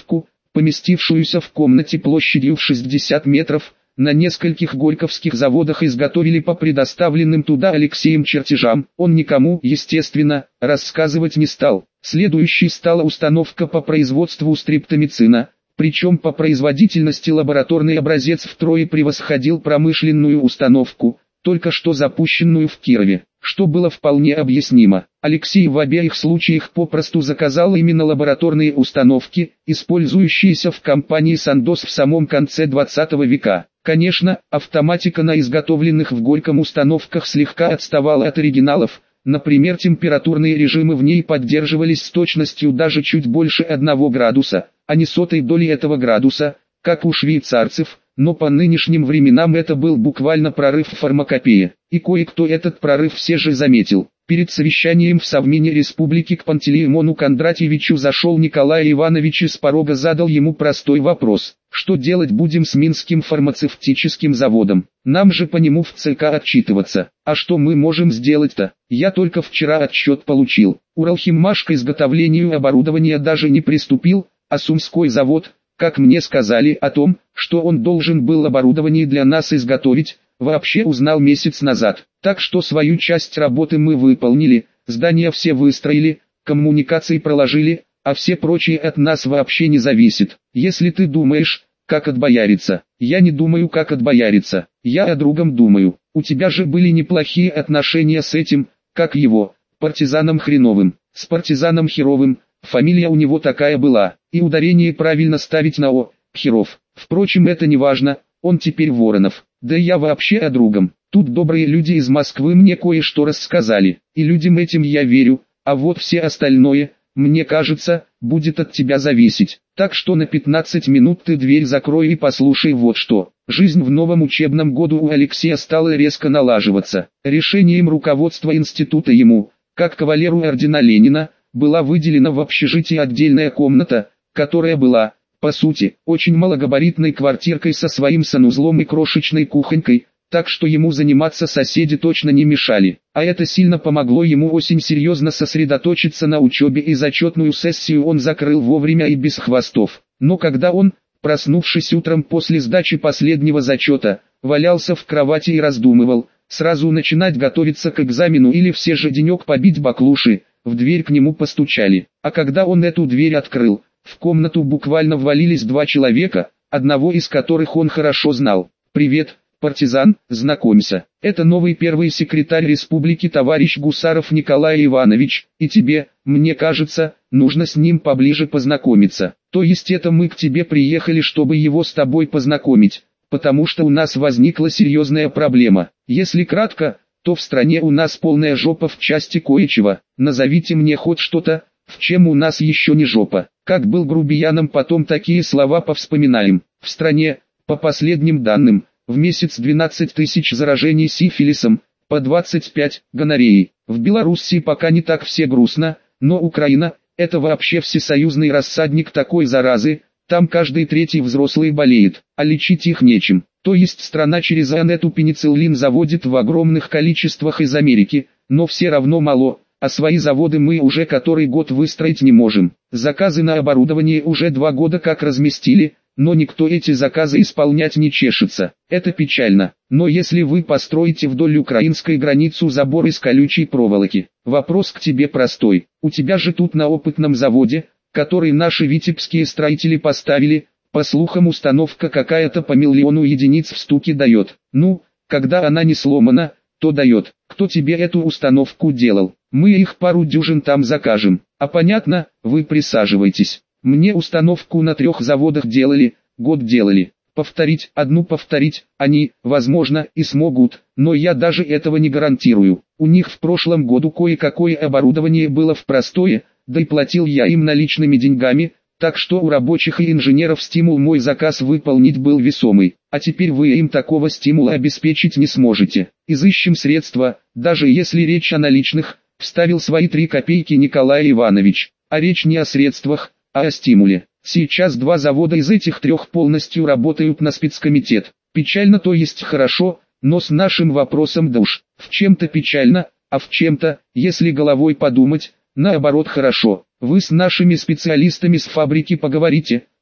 A: поместившуюся в комнате площадью в шестьдесят метров, на нескольких горьковских заводах изготовили по предоставленным туда Алексеем чертежам. Он никому, естественно, рассказывать не стал. Следующей стала установка по производству стриптомицина, причем по производительности лабораторный образец втрое превосходил промышленную установку, только что запущенную в Кирове, что было вполне объяснимо. Алексей в обеих случаях попросту заказал именно лабораторные установки, использующиеся в компании «Сандос» в самом конце двадцатого века. Конечно, автоматика на изготовленных в Горьком установках слегка отставала от оригиналов, например, температурные режимы в ней поддерживались с точностью даже чуть больше одного градуса, а не сотой доли этого градуса, как у швейцарцев, но по нынешним временам это был буквально прорыв в фармакопее, и кое-кто этот прорыв все же заметил. Перед совещанием в Совмине Республики к Пантелеймону Кондратьевичу зашел Николай Иванович и с порога задал ему простой вопрос: что делать будем с Минским фармацевтическим заводом? Нам же по нему в ЦК отчитываться. А что мы можем сделать-то? Я только вчера отчет получил. Уралхиммаш к изготовлению оборудования даже не приступил, а Сумской завод, как мне сказали о том, что он должен был оборудование для нас изготовить, вообще узнал месяц назад. Так что свою часть работы мы выполнили, здания все выстроили, коммуникации проложили, а все прочие от нас вообще не зависит. Если ты думаешь, как отбояриться, я не думаю, как отбояриться, я о другом думаю. У тебя же были неплохие отношения с этим, как его, партизаном хреновым, с партизаном херовым, фамилия у него такая была, и ударение правильно ставить на «о», Херов. Впрочем, это не важно, он теперь Воронов. Да я вообще о другом. Тут добрые люди из Москвы мне кое-что рассказали, и людям этим я верю, а вот все остальное, мне кажется, будет от тебя зависеть. Так что на пятнадцать минут ты дверь закрой и послушай вот что. Жизнь в новом учебном году у Алексея стала резко налаживаться. Решением руководства института ему, как кавалеру ордена Ленина, была выделена в общежитии отдельная комната, которая была, по сути, очень малогабаритной квартиркой со своим санузлом и крошечной кухонькой, так что ему заниматься соседи точно не мешали. А это сильно помогло ему очень серьезно сосредоточиться на учебе, и зачетную сессию он закрыл вовремя и без хвостов. Но когда он, проснувшись утром после сдачи последнего зачета, валялся в кровати и раздумывал, сразу начинать готовиться к экзамену или все же денек побить баклуши, в дверь к нему постучали. А когда он эту дверь открыл, в комнату буквально ввалились два человека, одного из которых он хорошо знал. «Привет, партизан, знакомься, это новый первый секретарь республики товарищ Гусаров Николай Иванович, и тебе, мне кажется, нужно с ним поближе познакомиться. То есть это мы к тебе приехали, чтобы его с тобой познакомить, потому что у нас возникла серьезная проблема. Если кратко, то в стране у нас полная жопа в части кое-чего. Назовите мне хоть что-то, в чем у нас еще не жопа. Как был грубияном, потом такие слова повспоминаем. В стране, по последним данным, в месяц двенадцать тысяч заражений сифилисом, по двадцать пять гонореей. В Белоруссии пока не так все грустно, но Украина – это вообще всесоюзный рассадник такой заразы, там каждый третий взрослый болеет, а лечить их нечем. То есть страна через Анету пенициллин заводит в огромных количествах из Америки, но все равно мало, а свои заводы мы уже который год выстроить не можем. Заказы на оборудование уже два года как разместили, но никто эти заказы исполнять не чешется. Это печально. Но если вы построите вдоль украинской границы забор из колючей проволоки, вопрос к тебе простой. У тебя же тут на опытном заводе, который наши витебские строители поставили, по слухам установка какая-то по миллиону единиц в стуке дает. Ну, когда она не сломана, то дает. Кто тебе эту установку делал? Мы их пару дюжин там закажем. А понятно, вы присаживайтесь. Мне установку на трех заводах делали, год делали. Повторить, одну повторить, они, возможно, и смогут, но я даже этого не гарантирую. У них в прошлом году кое-какое оборудование было в простое, да и платил я им наличными деньгами, так что у рабочих и инженеров стимул мой заказ выполнить был весомый. А теперь вы им такого стимула обеспечить не сможете. Изыщем средства, даже если речь о наличных, вставил свои три копейки Николай Иванович. А речь не о средствах, а о стимуле. Сейчас два завода из этих трех полностью работают на спецкомитет. Печально, то есть хорошо, но с нашим вопросом да уж. В чем-то печально, а в чем-то, если головой подумать, наоборот хорошо. Вы с нашими специалистами с фабрики поговорите,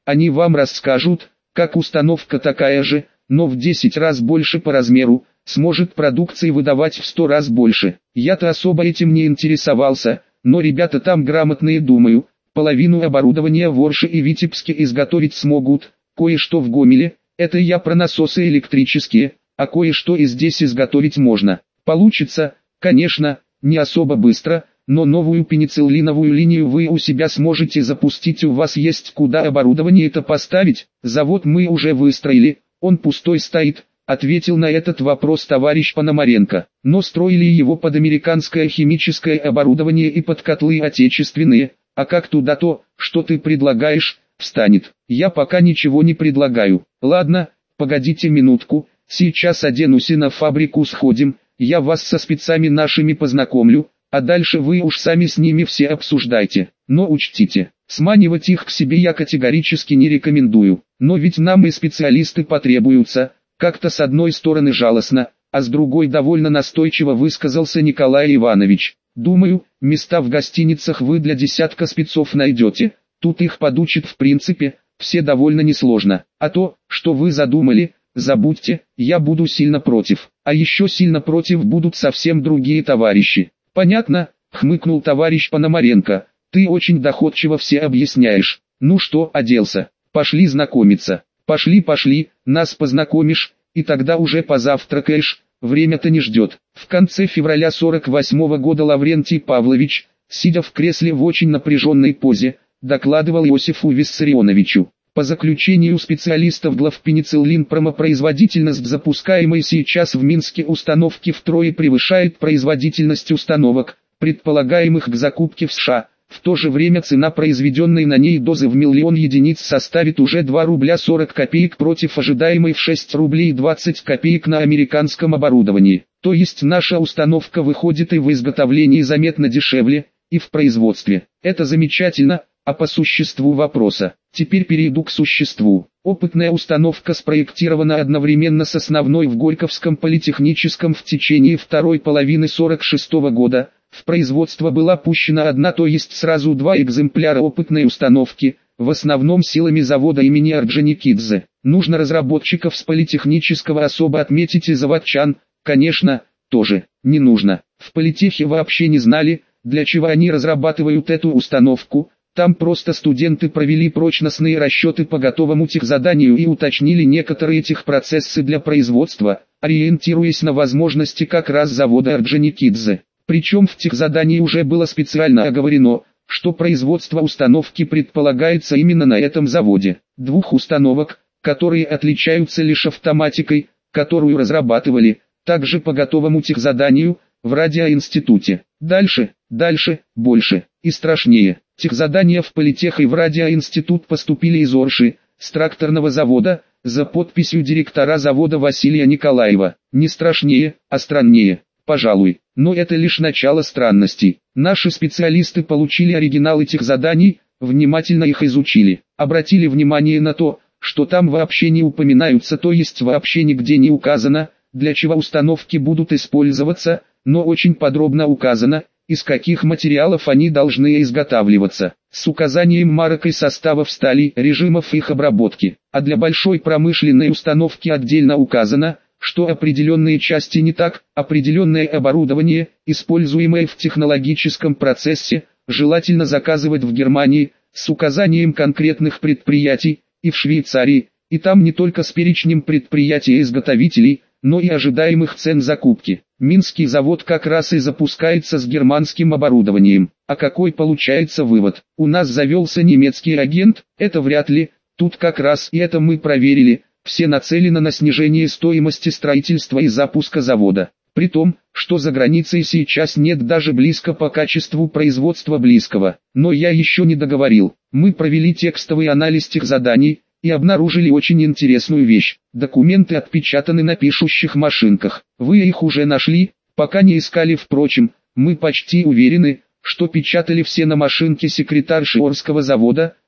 A: они вам расскажут, как установка такая же, но в десять раз больше по размеру, сможет продукции выдавать в сто раз больше. Я-то особо этим не интересовался, но ребята там грамотные, думаю, половину оборудования в Орше и Витебске изготовить смогут, кое-что в Гомеле, это я про насосы электрические, а кое-что и здесь изготовить можно. Получится, конечно, не особо быстро, но новую пенициллиновую линию вы у себя сможете запустить, у вас есть куда оборудование это поставить. Завод мы уже выстроили, он пустой стоит, ответил на этот вопрос товарищ Пономаренко. Но строили его под американское химическое оборудование и под котлы отечественные, а как туда то, что ты предлагаешь, встанет? Я пока ничего не предлагаю. Ладно, погодите минутку, сейчас оденусь и на фабрику сходим, я вас со спецами нашими познакомлю, а дальше вы уж сами с ними все обсуждайте. Но учтите, сманивать их к себе я категорически не рекомендую. Но ведь нам и специалисты потребуются, как-то с одной стороны жалостно, а с другой довольно настойчиво высказался Николай Иванович. Думаю, места в гостиницах вы для десятка спецов найдете, тут их подучат в принципе, все довольно несложно. А то, что вы задумали, забудьте, я буду сильно против. А еще сильно против будут совсем другие товарищи. Понятно, хмыкнул товарищ Пономаренко, ты очень доходчиво все объясняешь. Ну что, оделся, пошли знакомиться. Пошли, пошли, нас познакомишь, и тогда уже позавтракаешь, время-то не ждет. В конце февраля сорок восьмого года Лаврентий Павлович, сидя в кресле в очень напряженной позе, докладывал Иосифу Виссарионовичу. По заключению специалистов главпенициллин промопроизводительность запускаемой сейчас в Минске установки втрое превышает производительность установок, предполагаемых к закупке в США. В то же время цена произведенной на ней дозы в миллион единиц составит уже два рубля сорок копеек против ожидаемой в шесть рублей двадцать копеек на американском оборудовании. То есть наша установка выходит и в изготовлении заметно дешевле, и в производстве. Это замечательно, а по существу вопроса. Теперь перейду к существу. Опытная установка спроектирована одновременно с основной в Горьковском политехническом в течение второй половины сорок шестого года. В производство была пущена одна, то есть сразу два экземпляра опытной установки, в основном силами завода имени Орджоникидзе. Нужно разработчиков с политехнического особо отметить и заводчан, конечно, тоже не нужно. В политехе вообще не знали, для чего они разрабатывают эту установку. Там просто студенты провели прочностные расчеты по готовому техзаданию и уточнили некоторые техпроцессы для производства, ориентируясь на возможности как раз завода Орджоникидзе. Причем в техзадании уже было специально оговорено, что производство установки предполагается именно на этом заводе. Двух установок, которые отличаются лишь автоматикой, которую разрабатывали, также по готовому техзаданию, в радиоинституте. Дальше, дальше, больше и страшнее. Техзадания в политех и в радиоинститут поступили из Орши, с тракторного завода, за подписью директора завода Василия Николаева. Не страшнее, а страннее, пожалуй. Но это лишь начало странностей. Наши специалисты получили оригиналы техзаданий, внимательно их изучили. Обратили внимание на то, что там вообще не упоминаются, то есть вообще нигде не указано, для чего установки будут использоваться, но очень подробно указано, из каких материалов они должны изготавливаться, с указанием марок и составов стали, режимов их обработки. А для большой промышленной установки отдельно указано, что определенные части не так, определенное оборудование, используемое в технологическом процессе, желательно заказывать в Германии, с указанием конкретных предприятий, и в Швейцарии, и там не только с перечнем предприятий-изготовителей, но и ожидаемых цен закупки. Минский завод как раз и запускается с германским оборудованием. А какой получается вывод? У нас завелся немецкий агент? Это вряд ли, тут как раз и это мы проверили. Все нацелены на снижение стоимости строительства и запуска завода. При том, что за границей сейчас нет даже близко по качеству производства близкого. Но я еще не договорил. Мы провели текстовый анализ тех заданий и обнаружили очень интересную вещь. Документы отпечатаны на пишущих машинках. Вы их уже нашли? Пока не искали, впрочем. Мы почти уверены, что печатали все на машинке секретарши Орского завода,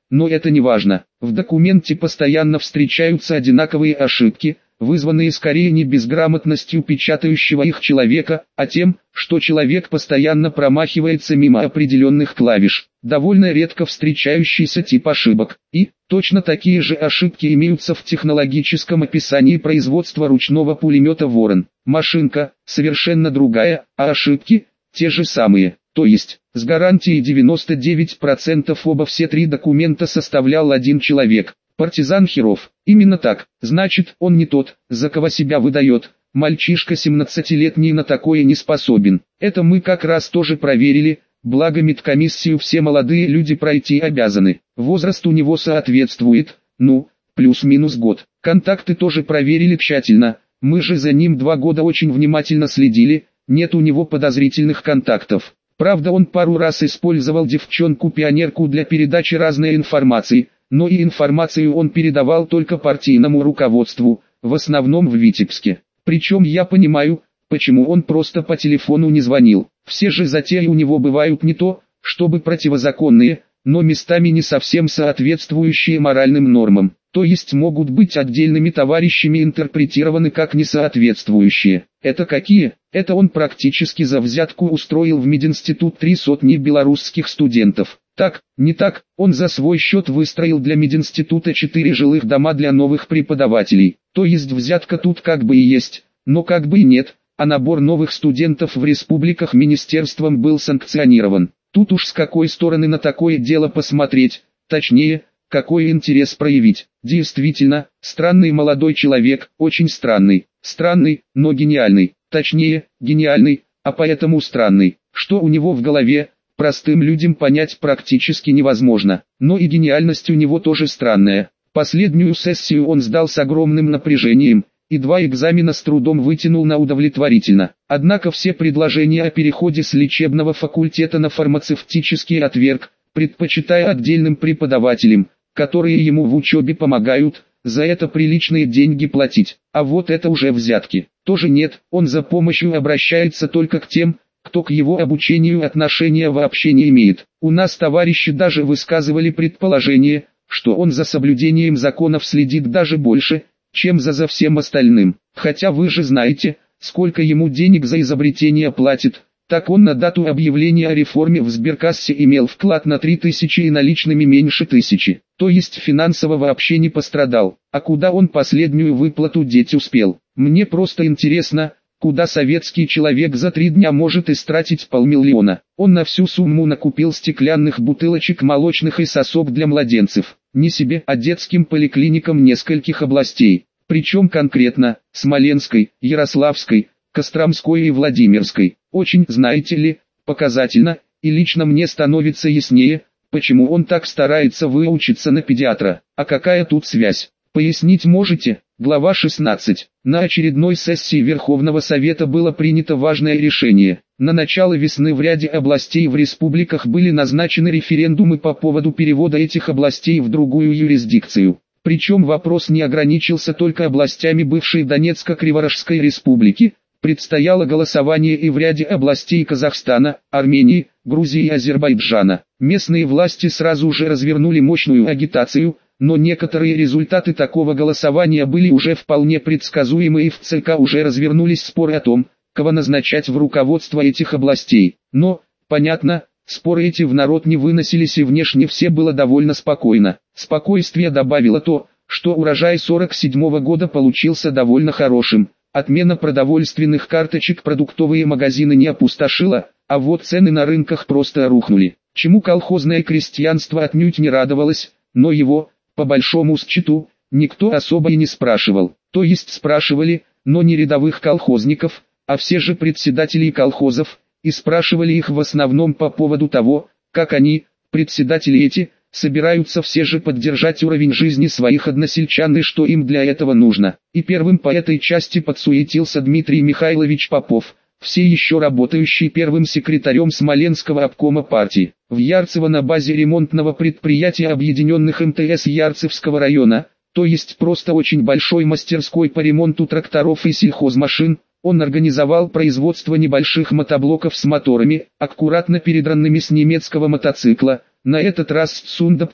A: но это не важно. В документе постоянно встречаются одинаковые ошибки, вызванные скорее не безграмотностью печатающего их человека, а тем, что человек постоянно промахивается мимо определенных клавиш. Довольно редко встречающийся тип ошибок. И, точно такие же ошибки имеются в технологическом описании производства ручного пулемета «Ворон». Машинка совершенно другая, а ошибки те же самые. То есть, с гарантией девяносто девять процентов оба все три документа составлял один человек. Партизан Херов. Именно так. Значит, он не тот, за кого себя выдает. Мальчишка семнадцатилетний на такое не способен. Это мы как раз тоже проверили, благо медкомиссию все молодые люди пройти обязаны. Возраст у него соответствует, ну, плюс-минус год. Контакты тоже проверили тщательно. Мы же за ним два года очень внимательно следили, нет у него подозрительных контактов. Правда, он пару раз использовал девчонку-пионерку для передачи разной информации, но и информацию он передавал только партийному руководству, в основном в Витебске. Причем я понимаю, почему он просто по телефону не звонил. Все же затеи у него бывают не то, чтобы противозаконные, но местами не совсем соответствующие моральным нормам. То есть могут быть отдельными товарищами интерпретированы как несоответствующие. Это какие? Это он практически за взятку устроил в мединститут три сотни белорусских студентов. Так, не так, он за свой счет выстроил для мединститута четыре жилых дома для новых преподавателей. То есть взятка тут как бы и есть, но как бы и нет, а набор новых студентов в республиках министерством был санкционирован. Тут уж с какой стороны на такое дело посмотреть, точнее, какой интерес проявить. Действительно, странный молодой человек, очень странный, странный, но гениальный, точнее, гениальный, а поэтому странный. Что у него в голове, простым людям понять практически невозможно, но и гениальность у него тоже странная. Последнюю сессию он сдал с огромным напряжением, и два экзамена с трудом вытянул на удовлетворительно. Однако все предложения о переходе с лечебного факультета на фармацевтический отверг, предпочитая отдельным преподавателям, которые ему в учебе помогают, за это приличные деньги платить. А вот это уже взятки. Тоже нет, он за помощью обращается только к тем, кто к его обучению отношения вообще не имеет. У нас товарищи даже высказывали предположение, что он за соблюдением законов следит даже больше, чем за за всем остальным. Хотя вы же знаете, сколько ему денег за изобретение платит. Так он на дату объявления о реформе в сберкассе имел вклад на три тысячи и наличными меньше тысячи. То есть финансово вообще не пострадал. А куда он последнюю выплату деть успел? Мне просто интересно, куда советский человек за три дня может истратить полмиллиона. Он на всю сумму накупил стеклянных бутылочек молочных и сосок для младенцев. Не себе, а детским поликлиникам нескольких областей. Причем конкретно, Смоленской, Ярославской, Костромской и Владимирской. Очень, знаете ли, показательно, и лично мне становится яснее, почему он так старается выучиться на педиатра. А какая тут связь? Пояснить можете? Глава шестнадцать. На очередной сессии Верховного Совета было принято важное решение. На начало весны в ряде областей в республиках были назначены референдумы по поводу перевода этих областей в другую юрисдикцию. Причем вопрос не ограничился только областями бывшей Донецко-Криворожской республики. Предстояло голосование и в ряде областей Казахстана, Армении, Грузии и Азербайджана. Местные власти сразу же развернули мощную агитацию, но некоторые результаты такого голосования были уже вполне предсказуемы, и в ЦК уже развернулись споры о том, кого назначать в руководство этих областей. Но, понятно, споры эти в народ не выносились, и внешне все было довольно спокойно. Спокойствие добавило то, что урожай сорок седьмого года получился довольно хорошим. Отмена продовольственных карточек продуктовые магазины не опустошила, а вот цены на рынках просто рухнули. Чему колхозное крестьянство отнюдь не радовалось, но его, по большому счету, никто особо и не спрашивал. То есть спрашивали, но не рядовых колхозников, а все же председателей колхозов, и спрашивали их в основном по поводу того, как они, председатели эти, собираются все же поддержать уровень жизни своих односельчан и что им для этого нужно. И первым по этой части подсуетился Дмитрий Михайлович Попов, все еще работающий первым секретарем Смоленского обкома партии. В Ярцево на базе ремонтного предприятия объединенных эм тэ эс Ярцевского района, то есть просто очень большой мастерской по ремонту тракторов и сельхозмашин, он организовал производство небольших мотоблоков с моторами, аккуратно передранными с немецкого мотоцикла, на этот раз с Сундапа,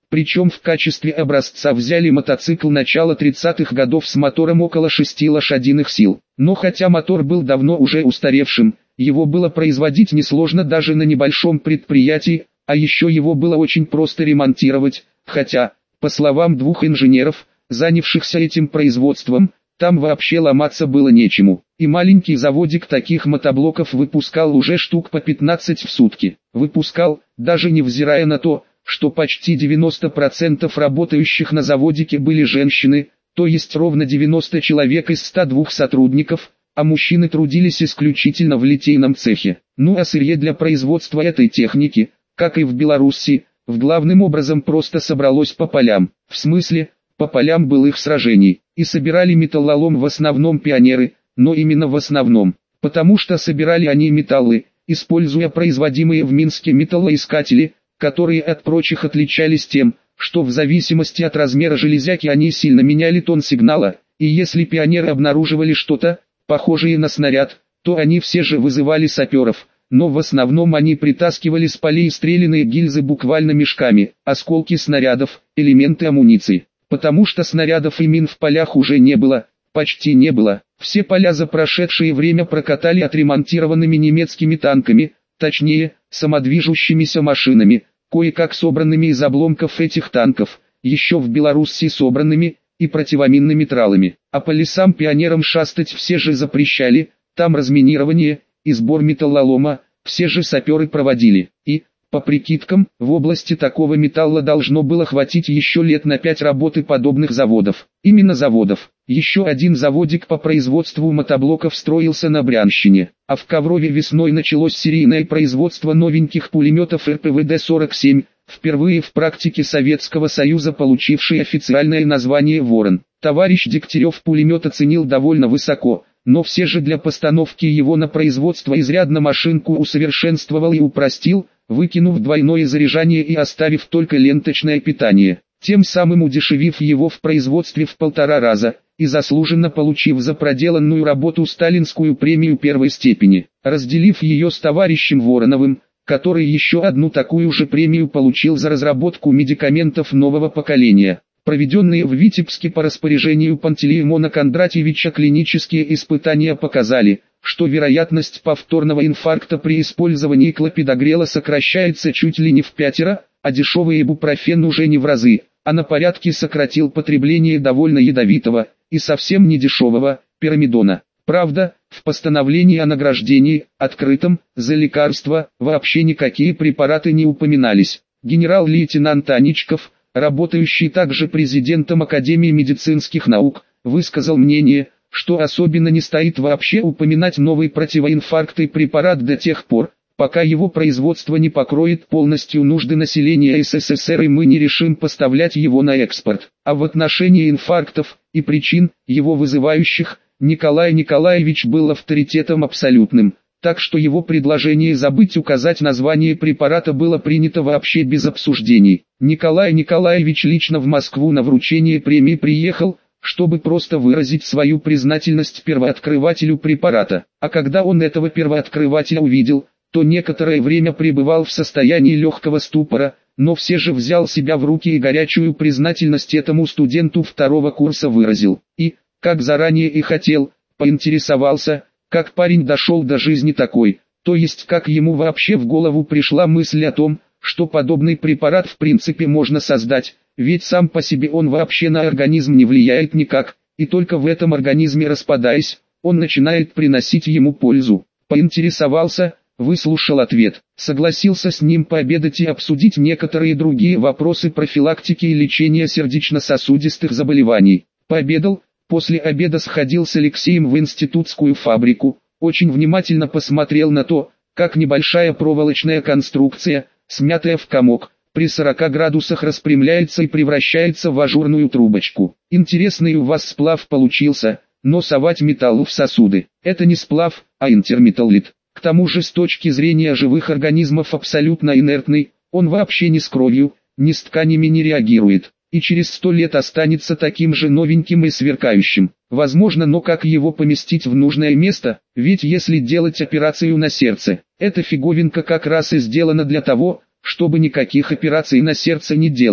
A: Причем в качестве образца взяли мотоцикл начала тридцатых годов с мотором около шести лошадиных сил. Но хотя мотор был давно уже устаревшим, его было производить несложно даже на небольшом предприятии, а еще его было очень просто ремонтировать, хотя, по словам двух инженеров, занявшихся этим производством, там вообще ломаться было нечему. И маленький заводик таких мотоблоков выпускал уже штук по пятнадцать в сутки. Выпускал, даже невзирая на то, что почти девяносто процентов работающих на заводике были женщины, то есть ровно девяносто человек из ста двух сотрудников, а мужчины трудились исключительно в литейном цехе. Ну а сырье для производства этой техники, как и в Беларуси, в главным образом просто собралось по полям, в смысле, по полям былых сражений, и собирали металлолом в основном пионеры, но именно в основном, потому что собирали они металлы, используя производимые в Минске металлоискатели, которые от прочих отличались тем, что в зависимости от размера железяки они сильно меняли тон сигнала, и если пионеры обнаруживали что-то, похожее на снаряд, то они все же вызывали саперов, но в основном они притаскивали с полей стрелянные гильзы буквально мешками, осколки снарядов, элементы амуниции, потому что снарядов и мин в полях уже не было, почти не было, все поля за прошедшее время прокатали отремонтированными немецкими танками, точнее, самодвижущимися машинами, кое-как собранными из обломков этих танков, еще в Белоруссии собранными, и противоминными тралами. А по лесам пионерам шастать все же запрещали, там разминирование и сбор металлолома, все же саперы проводили. И, по прикидкам, в области такого металла должно было хватить еще лет на пять работы подобных заводов. Именно заводов. Еще один заводик по производству мотоблоков строился на Брянщине, а в Коврове весной началось серийное производство новеньких пулеметов эр пэ вэ дэ сорок семь, впервые в практике Советского Союза получивший официальное название «Ворон». Товарищ Дегтярев пулемет оценил довольно высоко, но все же для постановки его на производство изрядно машинку усовершенствовал и упростил, выкинув двойное заряжание и оставив только ленточное питание, тем самым удешевив его в производстве в полтора раза, и заслуженно получив за проделанную работу сталинскую премию первой степени, разделив ее с товарищем Вороновым, который еще одну такую же премию получил за разработку медикаментов нового поколения. Проведенные в Витебске по распоряжению Пантелеимона Кондратьевича клинические испытания показали, что вероятность повторного инфаркта при использовании клопидогрела сокращается чуть ли не в пятеро, а дешевый ибупрофен уже не в разы, а на порядке сократил потребление довольно ядовитого, и совсем не дешевого, пирамидона. Правда, в постановлении о награждении, открытом, за лекарства, вообще никакие препараты не упоминались. Генерал-лейтенант Аничков, работающий также президентом Академии медицинских наук, высказал мнение, что особенно не стоит вообще упоминать новый противоинфарктный препарат до тех пор, пока его производство не покроет полностью нужды населения эс эс эс эр и мы не решим поставлять его на экспорт. А в отношении инфарктов и причин, его вызывающих, Николай Николаевич был авторитетом абсолютным, так что его предложение забыть указать название препарата было принято вообще без обсуждений. Николай Николаевич лично в Москву на вручение премии приехал, чтобы просто выразить свою признательность первооткрывателю препарата, а когда он этого первооткрывателя увидел, то некоторое время пребывал в состоянии легкого ступора, но все же взял себя в руки и горячую признательность этому студенту второго курса выразил. И, как заранее и хотел, поинтересовался, как парень дошел до жизни такой, то есть как ему вообще в голову пришла мысль о том, что подобный препарат в принципе можно создать, ведь сам по себе он вообще на организм не влияет никак, и только в этом организме распадаясь, он начинает приносить ему пользу. Поинтересовался, выслушал ответ, согласился с ним пообедать и обсудить некоторые другие вопросы профилактики и лечения сердечно-сосудистых заболеваний. Пообедал, после обеда сходил с Алексеем в институтскую фабрику, очень внимательно посмотрел на то, как небольшая проволочная конструкция, смятая в комок, при сорока градусах распрямляется и превращается в ажурную трубочку. Интересный у вас сплав получился, но совать металл в сосуды – это не сплав, а интерметаллит. К тому же с точки зрения живых организмов абсолютно инертный, он вообще ни с кровью, ни с тканями не реагирует, и через сто лет останется таким же новеньким и сверкающим. Возможно, но как его поместить в нужное место, ведь если делать операцию на сердце, эта фиговинка как раз и сделана для того, чтобы никаких операций на сердце не делать.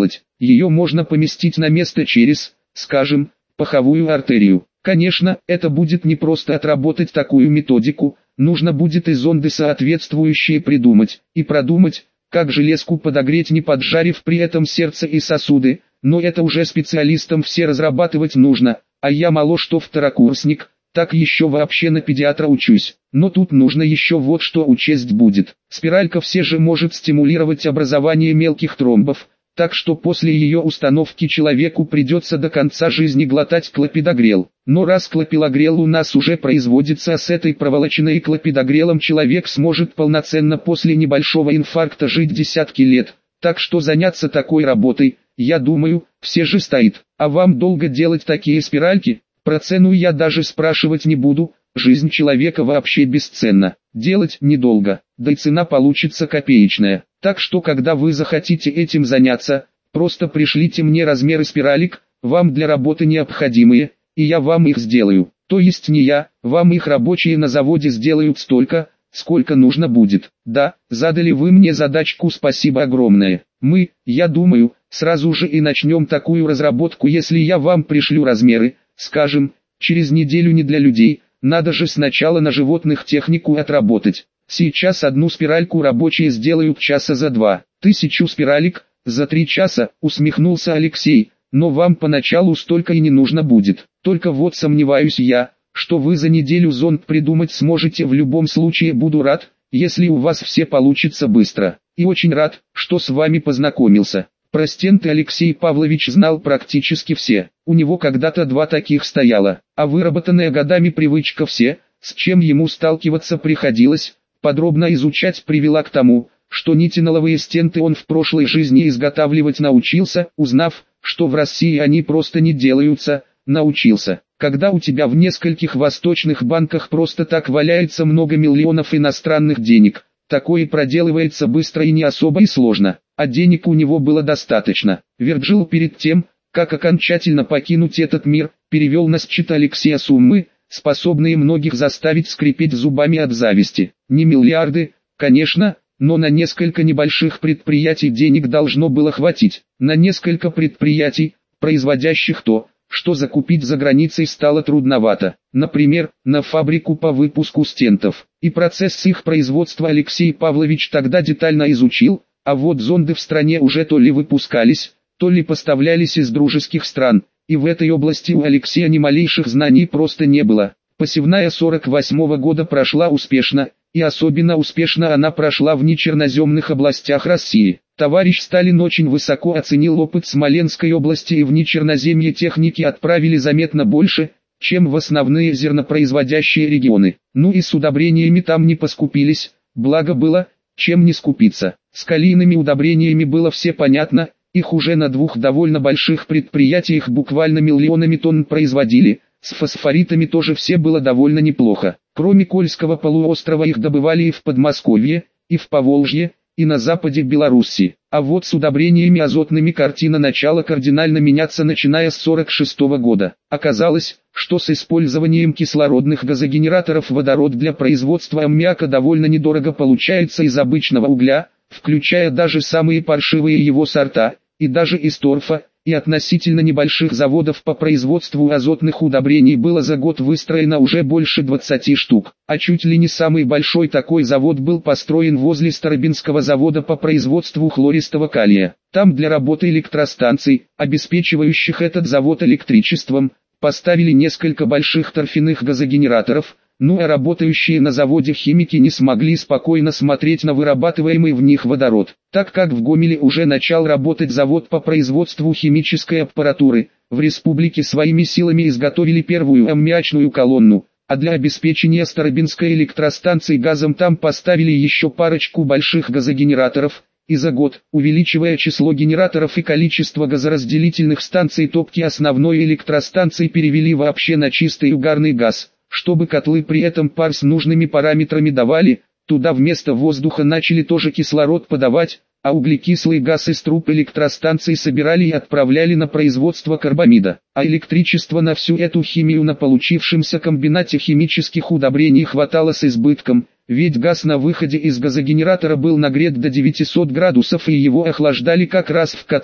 A: ее можно поместить на место через, скажем, паховую артерию. Конечно, это будет не просто отработать такую методику, нужно будет и зонды соответствующие придумать, и продумать, как железку подогреть, не поджарив при этом сердце и сосуды, но это уже специалистам все разрабатывать нужно, а я мало что второкурсник, так еще вообще на педиатра учусь. Но тут нужно еще вот что учесть будет. Спиралька все же может стимулировать образование мелких тромбов, так что после ее установки человеку придется до конца жизни глотать клопидогрел. Но раз клопидогрел у нас уже производится, а с этой проволоченной клопидогрелом человек сможет полноценно после небольшого инфаркта жить десятки лет. Так что заняться такой работой, я думаю, все же стоит. А вам долго делать такие спиральки? Про цену я даже спрашивать не буду, жизнь человека вообще бесценна. Делать недолго, да и цена получится копеечная. Так что когда вы захотите этим заняться, просто пришлите мне размеры спиралек, вам для работы необходимые, и я вам их сделаю. То есть не я, вам их рабочие на заводе сделают столько, сколько нужно будет. Да, задали вы мне задачку, спасибо огромное. Мы, я думаю, сразу же и начнем такую разработку, если я вам пришлю размеры, скажем, через неделю. Не для людей, надо же сначала на животных технику отработать. Сейчас одну спиральку рабочие сделают часа за два. Тысячу спиралек, за три часа, усмехнулся Алексей, но вам поначалу столько и не нужно будет. Только вот сомневаюсь я, что вы за неделю зонд придумать сможете. В любом случае буду рад, если у вас все получится быстро. И очень рад, что с вами познакомился. Про стенты Алексей Павлович знал практически все. У него когда-то два таких стояло, а выработанная годами привычка все, с чем ему сталкиваться приходилось, подробно изучать, привела к тому, что нитиноловые стенты он в прошлой жизни изготавливать научился, узнав, что в России они просто не делаются, научился. Когда у тебя в нескольких восточных банках просто так валяется много миллионов иностранных денег, такое проделывается быстро и не особо и сложно, а денег у него было достаточно. Верджил перед тем, как окончательно покинуть этот мир, перевел на счет Алексея суммы, способные многих заставить скрипеть зубами от зависти. Не миллиарды, конечно, но на несколько небольших предприятий денег должно было хватить. На несколько предприятий, производящих то, что закупить за границей стало трудновато. Например, на фабрику по выпуску стентов. И процесс их производства Алексей Павлович тогда детально изучил, а вот зонды в стране уже то ли выпускались, то ли поставлялись из дружеских стран, и в этой области у Алексея ни малейших знаний просто не было. Посевная сорок восьмого года прошла успешно, и особенно успешно она прошла в нечерноземных областях России. Товарищ Сталин очень высоко оценил опыт Смоленской области, и в нечерноземье техники отправили заметно больше, чем в основные зернопроизводящие регионы. Ну и с удобрениями там не поскупились, благо было, чем не скупиться. С калийными удобрениями было все понятно, их уже на двух довольно больших предприятиях буквально миллионами тонн производили. С фосфоритами тоже все было довольно неплохо. Кроме Кольского полуострова их добывали и в Подмосковье, и в Поволжье, и на западе Белоруссии. А вот с удобрениями азотными картина начала кардинально меняться, начиная с сорок шестого года. Оказалось, что с использованием кислородных газогенераторов водород для производства аммиака довольно недорого получается из обычного угля, включая даже самые паршивые его сорта, и даже из торфа, и относительно небольших заводов по производству азотных удобрений было за год выстроено уже больше двадцати штук, а чуть ли не самый большой такой завод был построен возле Старобинского завода по производству хлористого калия. Там для работы электростанций, обеспечивающих этот завод электричеством, поставили несколько больших торфяных газогенераторов, ну а работающие на заводе химики не смогли спокойно смотреть на вырабатываемый в них водород. Так как в Гомеле уже начал работать завод по производству химической аппаратуры, в республике своими силами изготовили первую аммиачную колонну, а для обеспечения Старобинской электростанции газом там поставили еще парочку больших газогенераторов, и за год, увеличивая число генераторов и количество газоразделительных станций топки основной электростанции перевели вообще на чистый угарный газ. Чтобы котлы при этом пар с нужными параметрами давали, туда вместо воздуха начали тоже кислород подавать, а углекислый газ из труб электростанций собирали и отправляли на производство карбамида. А электричество на всю эту химию на получившемся комбинате химических удобрений хватало с избытком, ведь газ на выходе из газогенератора был нагрет до девятисот градусов и его охлаждали как раз в котлах,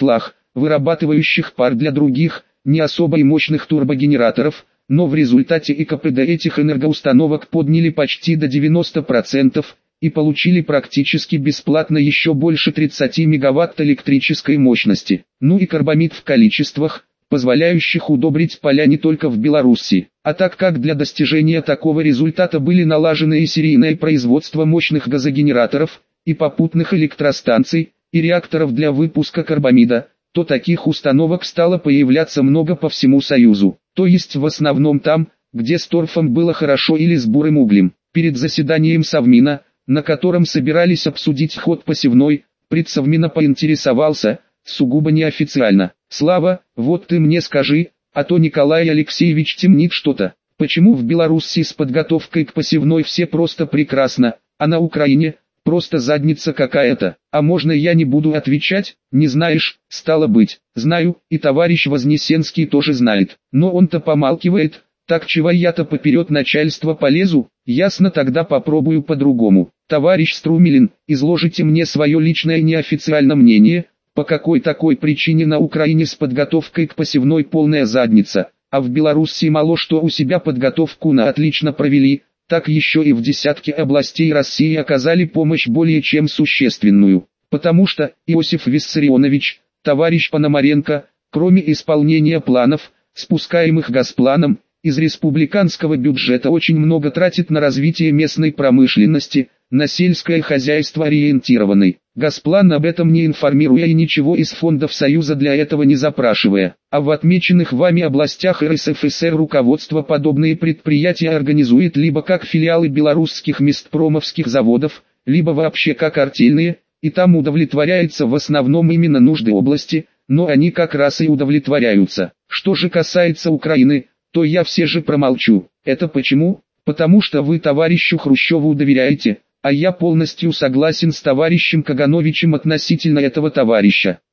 A: вырабатывающих пар для других, не особо и мощных турбогенераторов, но в результате и ка пэ дэ этих энергоустановок подняли почти до девяноста процентов, и получили практически бесплатно еще больше тридцати мегаватт электрической мощности. Ну и карбамид в количествах, позволяющих удобрить поля не только в Беларуси. А так как для достижения такого результата были налажены и серийное производство мощных газогенераторов, и попутных электростанций, и реакторов для выпуска карбамида, то таких установок стало появляться много по всему Союзу. То есть в основном там, где с торфом было хорошо или с бурым углем. Перед заседанием Совмина, на котором собирались обсудить ход посевной, предсовмина поинтересовался, сугубо неофициально: «Слава, вот ты мне скажи, а то Николай Алексеевич темнит что-то. Почему в Беларуси с подготовкой к посевной все просто прекрасно, а на Украине просто задница какая-то? А можно я не буду отвечать? Не знаешь, стало быть, знаю, и товарищ Вознесенский тоже знает, но он-то помалкивает, так чего я-то поперед начальства полезу? Ясно, тогда попробую по-другому. Товарищ Струмилин, изложите мне свое личное неофициальное мнение, по какой такой причине на Украине с подготовкой к посевной полная задница, а в Беларуси мало что у себя подготовку на отлично провели, так еще и в десятке областей России оказали помощь более чем существенную. Потому что, Иосиф Виссарионович, товарищ Пономаренко, кроме исполнения планов, спускаемых Госпланом, из республиканского бюджета очень много тратит на развитие местной промышленности, на сельское хозяйство ориентированной. Госплан об этом не информируя и ничего из фондов Союза для этого не запрашивая. А в отмеченных вами областях эр эс эф эс эр руководство подобные предприятия организует либо как филиалы белорусских местпромовских заводов, либо вообще как артельные, и там удовлетворяется в основном именно нужды области, но они как раз и удовлетворяются. Что же касается Украины, то я все же промолчу. Это почему? Потому что вы товарищу Хрущеву доверяете, а я полностью согласен с товарищем Кагановичем относительно этого товарища.